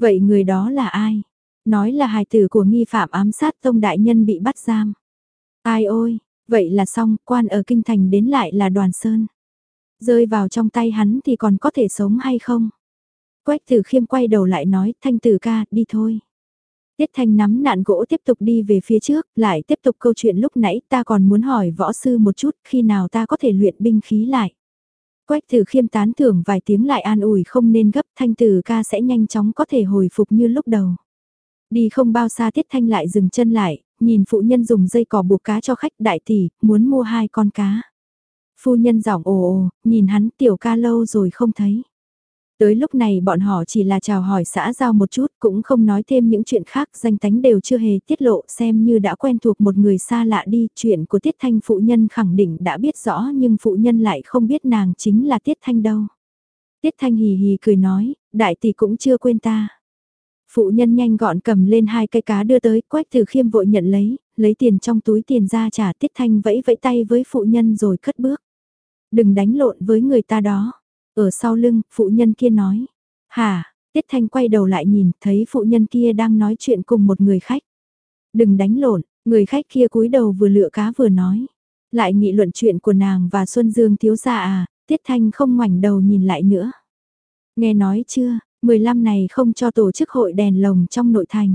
Vậy người đó là ai? Nói là hài tử của nghi phạm ám sát Tông đại nhân bị bắt giam. Ai ôi, vậy là xong, quan ở kinh thành đến lại là Đoàn Sơn. Rơi vào trong tay hắn thì còn có thể sống hay không? Quách Tử Khiêm quay đầu lại nói, Thanh Tử ca, đi thôi. Tiết Thanh nắm nạn gỗ tiếp tục đi về phía trước, lại tiếp tục câu chuyện lúc nãy, ta còn muốn hỏi võ sư một chút, khi nào ta có thể luyện binh khí lại. Quách Tử Khiêm tán thưởng vài tiếng lại an ủi không nên gấp, Thanh Tử ca sẽ nhanh chóng có thể hồi phục như lúc đầu. Đi không bao xa Tiết Thanh lại dừng chân lại, nhìn phụ nhân dùng dây cỏ buộc cá cho khách, đại tỷ, muốn mua hai con cá. Phu nhân giọng ồ ồ, nhìn hắn, tiểu ca lâu rồi không thấy. Tới lúc này bọn họ chỉ là chào hỏi xã giao một chút, cũng không nói thêm những chuyện khác, danh tánh đều chưa hề tiết lộ, xem như đã quen thuộc một người xa lạ đi. Chuyện của Tiết Thanh phụ nhân khẳng định đã biết rõ, nhưng phụ nhân lại không biết nàng chính là Tiết Thanh đâu. Tiết Thanh hì hì cười nói, đại tỷ cũng chưa quên ta. Phụ nhân nhanh gọn cầm lên hai cái cá đưa tới, Quách Tử Khiêm vội nhận lấy, lấy tiền trong túi tiền ra trả. Tiết Thanh vẫy vẫy tay với phụ nhân rồi cất bước. Đừng đánh lộn với người ta đó. Ở sau lưng, phụ nhân kia nói. Hả, Tiết Thanh quay đầu lại nhìn, thấy phụ nhân kia đang nói chuyện cùng một người khách. Đừng đánh lộn, người khách kia cúi đầu vừa lựa cá vừa nói. Lại nghị luận chuyện của nàng và Xuân Dương thiếu gia à, Tiết Thanh không ngoảnh đầu nhìn lại nữa. Nghe nói chưa, mười lăm này không cho tổ chức hội đèn lồng trong nội thành.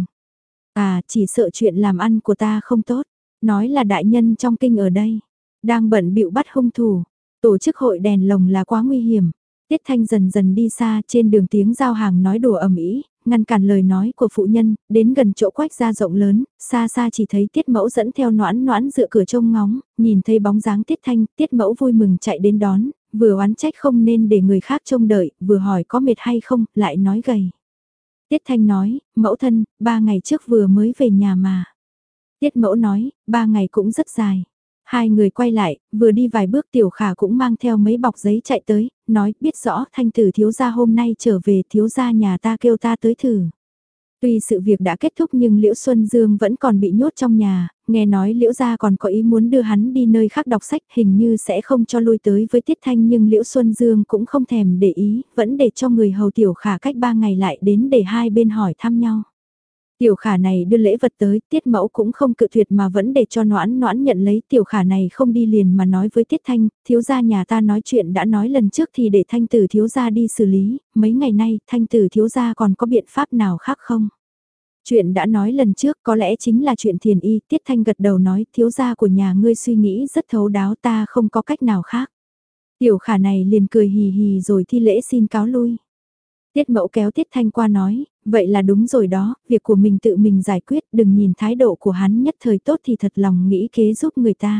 À, chỉ sợ chuyện làm ăn của ta không tốt. Nói là đại nhân trong kinh ở đây. Đang bận bịu bắt hung thủ. Tổ chức hội đèn lồng là quá nguy hiểm. Tiết Thanh dần dần đi xa, trên đường tiếng giao hàng nói đùa ầm ĩ, ngăn cản lời nói của phụ nhân, đến gần chỗ Quách gia rộng lớn, xa xa chỉ thấy Tiết Mẫu dẫn theo Noãn Noãn dựa cửa trông ngóng, nhìn thấy bóng dáng Tiết Thanh, Tiết Mẫu vui mừng chạy đến đón, vừa oán trách không nên để người khác trông đợi, vừa hỏi có mệt hay không, lại nói gầy. Tiết Thanh nói, mẫu thân, ba ngày trước vừa mới về nhà mà. Tiết Mẫu nói, ba ngày cũng rất dài. Hai người quay lại, vừa đi vài bước Tiểu Khả cũng mang theo mấy bọc giấy chạy tới, nói biết rõ Thanh tử thiếu gia hôm nay trở về, thiếu gia nhà ta kêu ta tới thử. Tuy sự việc đã kết thúc nhưng Liễu Xuân Dương vẫn còn bị nhốt trong nhà, nghe nói Liễu gia còn có ý muốn đưa hắn đi nơi khác đọc sách, hình như sẽ không cho lui tới với Tiết Thanh, nhưng Liễu Xuân Dương cũng không thèm để ý, vẫn để cho người hầu Tiểu Khả cách ba ngày lại đến để hai bên hỏi thăm nhau. Tiểu Khả này đưa lễ vật tới, Tiết Mẫu cũng không cự tuyệt mà vẫn để cho Noãn Noãn nhận lấy. Tiểu Khả này không đi liền mà nói với Tiết Thanh, thiếu gia nhà ta nói chuyện đã nói lần trước thì để Thanh tử thiếu gia đi xử lý, mấy ngày nay Thanh tử thiếu gia còn có biện pháp nào khác không? Chuyện đã nói lần trước có lẽ chính là chuyện thiền y. Tiết Thanh gật đầu nói, thiếu gia của nhà ngươi suy nghĩ rất thấu đáo, ta không có cách nào khác. Tiểu Khả này liền cười hì hì rồi thi lễ xin cáo lui. Tiết Mẫu kéo Tiết Thanh qua nói, vậy là đúng rồi đó, việc của mình tự mình giải quyết, đừng nhìn thái độ của hắn nhất thời tốt thì thật lòng nghĩ kế giúp người ta.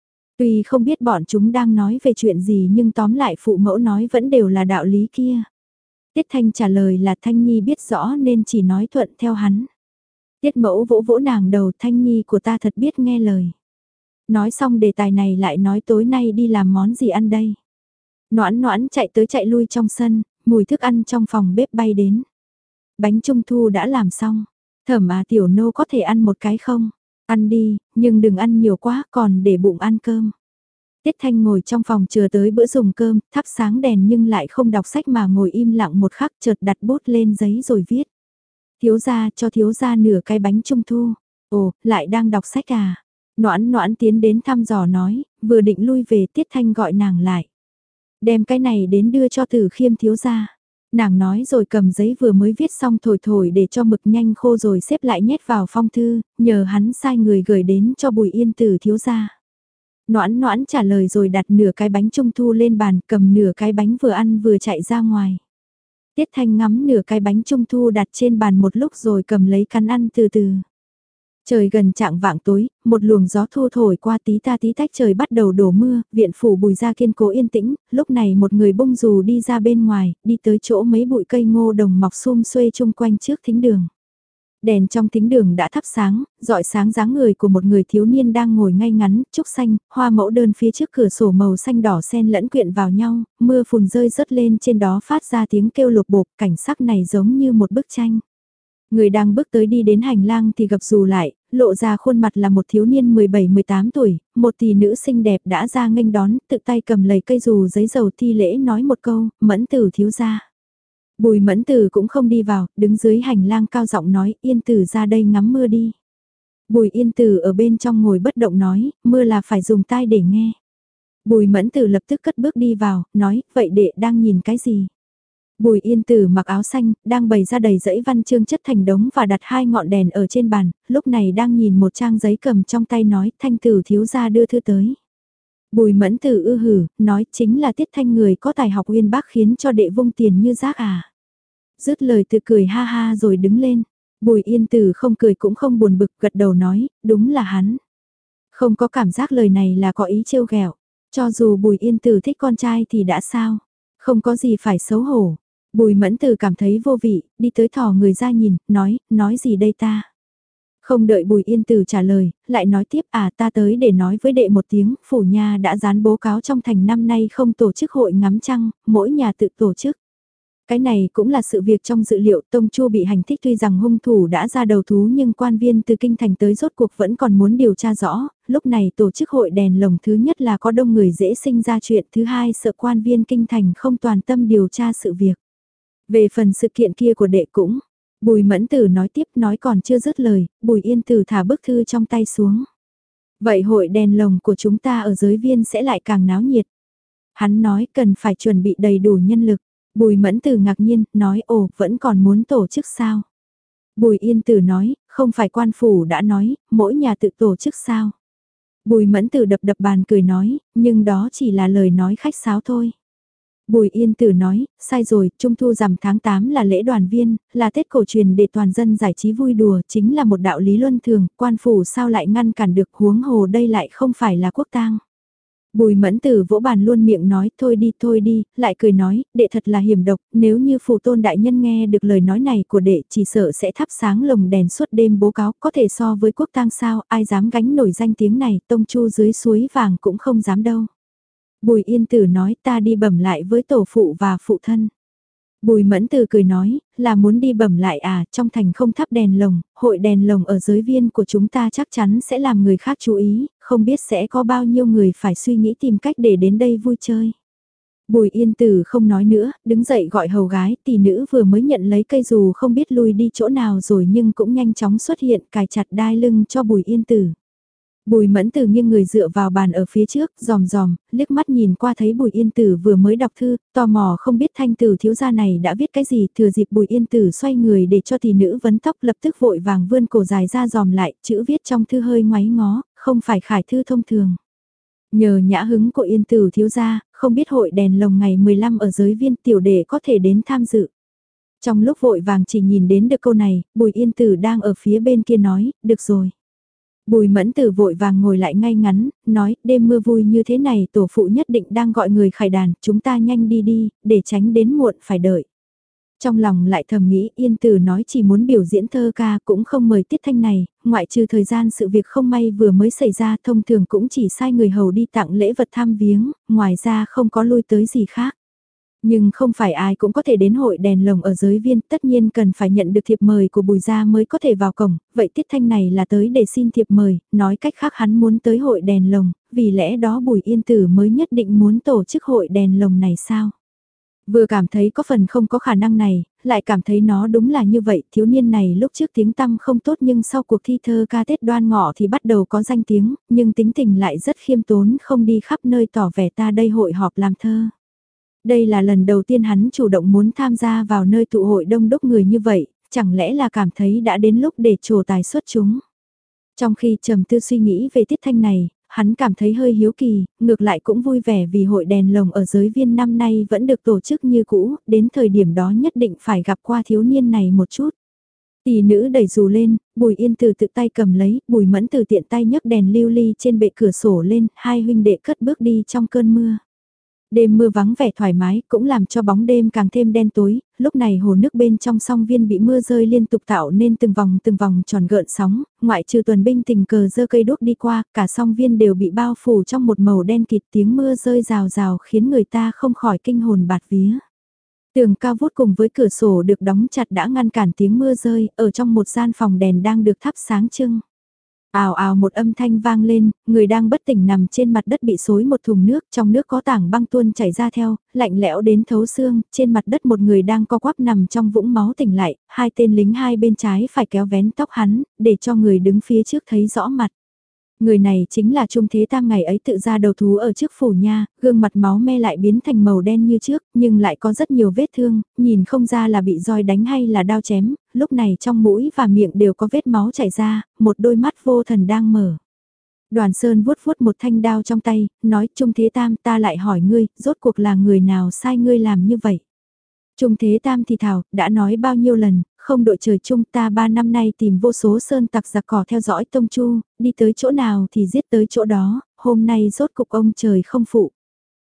Tuy không biết bọn chúng đang nói về chuyện gì nhưng tóm lại phụ mẫu nói vẫn đều là đạo lý kia. Tiết Thanh trả lời là Thanh Nhi biết rõ nên chỉ nói thuận theo hắn. Tiết Mẫu vỗ vỗ nàng đầu, Thanh Nhi của ta thật biết nghe lời. Nói xong đề tài này lại nói tối nay đi làm món gì ăn đây. Noãn Noãn chạy tới chạy lui trong sân, mùi thức ăn trong phòng bếp bay đến. Bánh trung thu đã làm xong. Thẩm à tiểu nô có thể ăn một cái không? Ăn đi, nhưng đừng ăn nhiều quá còn để bụng ăn cơm. Tiết Thanh ngồi trong phòng chờ tới bữa dùng cơm, thắp sáng đèn nhưng lại không đọc sách mà ngồi im lặng một khắc, chợt đặt bút lên giấy rồi viết. Thiếu gia cho thiếu gia nửa cái bánh trung thu. Ồ, lại đang đọc sách à? Noãn Noãn tiến đến thăm dò nói, vừa định lui về Tiết Thanh gọi nàng lại. Đem cái này đến đưa cho Tử Khiêm thiếu gia. Nàng nói rồi cầm giấy vừa mới viết xong thổi thổi để cho mực nhanh khô rồi xếp lại nhét vào phong thư, nhờ hắn sai người gửi đến cho Bùi Yên Tử thiếu gia. Noãn Noãn trả lời rồi đặt nửa cái bánh trung thu lên bàn, cầm nửa cái bánh vừa ăn vừa chạy ra ngoài. Tiết Thanh ngắm nửa cái bánh trung thu đặt trên bàn một lúc rồi cầm lấy cắn ăn từ từ. Trời gần chạng vạng tối, một luồng gió thu thổi qua tí ta tí tách trời bắt đầu đổ mưa, viện phủ Bùi gia kiên cố yên tĩnh, lúc này một người bông dù đi ra bên ngoài, đi tới chỗ mấy bụi cây ngô đồng mọc sum xuê chung quanh trước thính đường. Đèn trong thính đường đã thắp sáng, rọi sáng dáng người của một người thiếu niên đang ngồi ngay ngắn, trúc xanh, hoa mẫu đơn phía trước cửa sổ màu xanh đỏ xen lẫn quyện vào nhau, mưa phùn rơi rớt lên trên đó phát ra tiếng kêu lục bộp, cảnh sắc này giống như một bức tranh. Người đang bước tới đi đến hành lang thì gập dù lại, lộ ra khuôn mặt là một thiếu niên mười bảy mười tám tuổi, một tỷ nữ xinh đẹp đã ra nghênh đón, tự tay cầm lấy cây dù giấy dầu thi lễ nói một câu, mẫn tử thiếu gia. Bùi Mẫn Tử cũng không đi vào, đứng dưới hành lang cao giọng nói, Yên Tử ra đây ngắm mưa đi. Bùi Yên Tử ở bên trong ngồi bất động nói, mưa là phải dùng tai để nghe. Bùi Mẫn Tử lập tức cất bước đi vào, nói, vậy đệ đang nhìn cái gì? Bùi Yên Tử mặc áo xanh, đang bày ra đầy dãy văn chương chất thành đống và đặt hai ngọn đèn ở trên bàn, lúc này đang nhìn một trang giấy cầm trong tay nói, Thanh Tử thiếu gia đưa thư tới. Bùi Mẫn Tử ư hử, nói chính là Tiết Thanh người có tài học uyên bác khiến cho đệ vung tiền như rác à. Dứt lời tự cười ha ha rồi đứng lên. Bùi Yên Tử không cười cũng không buồn bực, gật đầu nói, đúng là hắn. Không có cảm giác lời này là có ý trêu ghẹo. Cho dù Bùi Yên Tử thích con trai thì đã sao? Không có gì phải xấu hổ. Bùi Mẫn Tử cảm thấy vô vị, đi tới thò người ra nhìn, nói, nói gì đây ta? Không đợi Bùi Yên Tử trả lời, lại nói tiếp, à ta tới để nói với đệ một tiếng, phủ nhà đã dán bố cáo trong thành năm nay không tổ chức hội ngắm trăng, mỗi nhà tự tổ chức. Cái này cũng là sự việc trong dự liệu, Tông Chu bị hành thích tuy rằng hung thủ đã ra đầu thú nhưng quan viên từ kinh thành tới rốt cuộc vẫn còn muốn điều tra rõ, lúc này tổ chức hội đèn lồng thứ nhất là có đông người dễ sinh ra chuyện, thứ hai sợ quan viên kinh thành không toàn tâm điều tra sự việc. Về phần sự kiện kia của đệ cũng, Bùi Mẫn Tử nói tiếp nói còn chưa dứt lời, Bùi Yên Tử thả bức thư trong tay xuống. Vậy hội đèn lồng của chúng ta ở giới viên sẽ lại càng náo nhiệt. Hắn nói cần phải chuẩn bị đầy đủ nhân lực. Bùi Mẫn Tử ngạc nhiên, nói ồ, vẫn còn muốn tổ chức sao? Bùi Yên Tử nói, không phải quan phủ đã nói, mỗi nhà tự tổ chức sao? Bùi Mẫn Tử đập đập bàn cười nói, nhưng đó chỉ là lời nói khách sáo thôi. Bùi Yên Tử nói, sai rồi, Trung thu rằm tháng tám là lễ đoàn viên, là Tết cổ truyền để toàn dân giải trí vui đùa, chính là một đạo lý luân thường, quan phủ sao lại ngăn cản được, huống hồ đây lại không phải là quốc tang. Bùi Mẫn Tử vỗ bàn luôn miệng nói thôi đi thôi đi, lại cười nói, đệ thật là hiểm độc, nếu như phù tôn đại nhân nghe được lời nói này của đệ chỉ sợ sẽ thắp sáng lồng đèn suốt đêm bố cáo, có thể so với quốc tang sao, ai dám gánh nổi danh tiếng này, Tông Chu dưới suối vàng cũng không dám đâu. Bùi Yên Tử nói ta đi bẩm lại với tổ phụ và phụ thân. Bùi Mẫn Tử cười nói, là muốn đi bẩm lại à, trong thành không thắp đèn lồng, hội đèn lồng ở giới viên của chúng ta chắc chắn sẽ làm người khác chú ý, không biết sẽ có bao nhiêu người phải suy nghĩ tìm cách để đến đây vui chơi. Bùi Yên Tử không nói nữa, đứng dậy gọi hầu gái, tỷ nữ vừa mới nhận lấy cây dù không biết lui đi chỗ nào rồi nhưng cũng nhanh chóng xuất hiện cài chặt đai lưng cho Bùi Yên Tử. Bùi Mẫn Tử nghiêng người dựa vào bàn ở phía trước, giòm giòm, liếc mắt nhìn qua thấy Bùi Yên Tử vừa mới đọc thư, tò mò không biết Thanh Tử thiếu gia này đã viết cái gì, thừa dịp Bùi Yên Tử xoay người để cho tỷ nữ vấn tóc lập tức vội vàng vươn cổ dài ra giòm lại, chữ viết trong thư hơi ngoáy ngó, không phải khải thư thông thường. Nhờ nhã hứng của Yên Tử thiếu gia, không biết hội đèn lồng ngày mười lăm ở giới viên tiểu đệ có thể đến tham dự. Trong lúc vội vàng chỉ nhìn đến được câu này, Bùi Yên Tử đang ở phía bên kia nói, được rồi. Bùi Mẫn Tử vội vàng ngồi lại ngay ngắn, nói, đêm mưa vui như thế này tổ phụ nhất định đang gọi người khải đàn, chúng ta nhanh đi đi, để tránh đến muộn phải đợi. Trong lòng lại thầm nghĩ Yên Tử nói chỉ muốn biểu diễn thơ ca cũng không mời Tiết Thanh này, ngoại trừ thời gian sự việc không may vừa mới xảy ra thông thường cũng chỉ sai người hầu đi tặng lễ vật thăm viếng, ngoài ra không có lui tới gì khác. Nhưng không phải ai cũng có thể đến hội đèn lồng ở giới viên, tất nhiên cần phải nhận được thiệp mời của Bùi gia mới có thể vào cổng, vậy Tiết Thanh này là tới để xin thiệp mời, nói cách khác hắn muốn tới hội đèn lồng, vì lẽ đó Bùi Yên Tử mới nhất định muốn tổ chức hội đèn lồng này sao? Vừa cảm thấy có phần không có khả năng này, lại cảm thấy nó đúng là như vậy, thiếu niên này lúc trước tiếng tăm không tốt nhưng sau cuộc thi thơ ca Tết Đoan Ngọ thì bắt đầu có danh tiếng, nhưng tính tình lại rất khiêm tốn không đi khắp nơi tỏ vẻ ta đây hội họp làm thơ. Đây là lần đầu tiên hắn chủ động muốn tham gia vào nơi tụ hội đông đúc người như vậy, chẳng lẽ là cảm thấy đã đến lúc để trổ tài xuất chúng. Trong khi trầm tư suy nghĩ về Tiết Thanh này, hắn cảm thấy hơi hiếu kỳ, ngược lại cũng vui vẻ vì hội đèn lồng ở giới viên năm nay vẫn được tổ chức như cũ, đến thời điểm đó nhất định phải gặp qua thiếu niên này một chút. Tỷ nữ đẩy dù lên, Bùi Yên Tử tự tay cầm lấy, Bùi Mẫn Tử tiện tay nhấc đèn lưu ly trên bệ cửa sổ lên, hai huynh đệ cất bước đi trong cơn mưa. Đêm mưa vắng vẻ thoải mái cũng làm cho bóng đêm càng thêm đen tối, lúc này hồ nước bên trong song viên bị mưa rơi liên tục tạo nên từng vòng từng vòng tròn gợn sóng, ngoại trừ tuần binh tình cờ giơ cây đuốc đi qua, cả song viên đều bị bao phủ trong một màu đen kịt, tiếng mưa rơi rào rào khiến người ta không khỏi kinh hồn bạt vía. Tường cao vút cùng với cửa sổ được đóng chặt đã ngăn cản tiếng mưa rơi, ở trong một gian phòng đèn đang được thắp sáng trưng. Ào ào một âm thanh vang lên, người đang bất tỉnh nằm trên mặt đất bị xối một thùng nước, trong nước có tảng băng tuôn chảy ra theo, lạnh lẽo đến thấu xương, trên mặt đất một người đang co quắp nằm trong vũng máu tỉnh lại, hai tên lính hai bên trái phải kéo vén tóc hắn, để cho người đứng phía trước thấy rõ mặt. Người này chính là Trung Thế Tam ngày ấy tự ra đầu thú ở trước phủ nha, gương mặt máu me lại biến thành màu đen như trước, nhưng lại có rất nhiều vết thương, nhìn không ra là bị roi đánh hay là đao chém, lúc này trong mũi và miệng đều có vết máu chảy ra, một đôi mắt vô thần đang mở. Đoàn Sơn vuốt vuốt một thanh đao trong tay, nói Trung Thế Tam ta lại hỏi ngươi, rốt cuộc là người nào sai ngươi làm như vậy? Trung Thế Tam thì thào, đã nói bao nhiêu lần, không đội trời chung ta ba năm nay tìm vô số sơn tặc giặc cỏ theo dõi Tông Chu, đi tới chỗ nào thì giết tới chỗ đó, hôm nay rốt cục ông trời không phụ.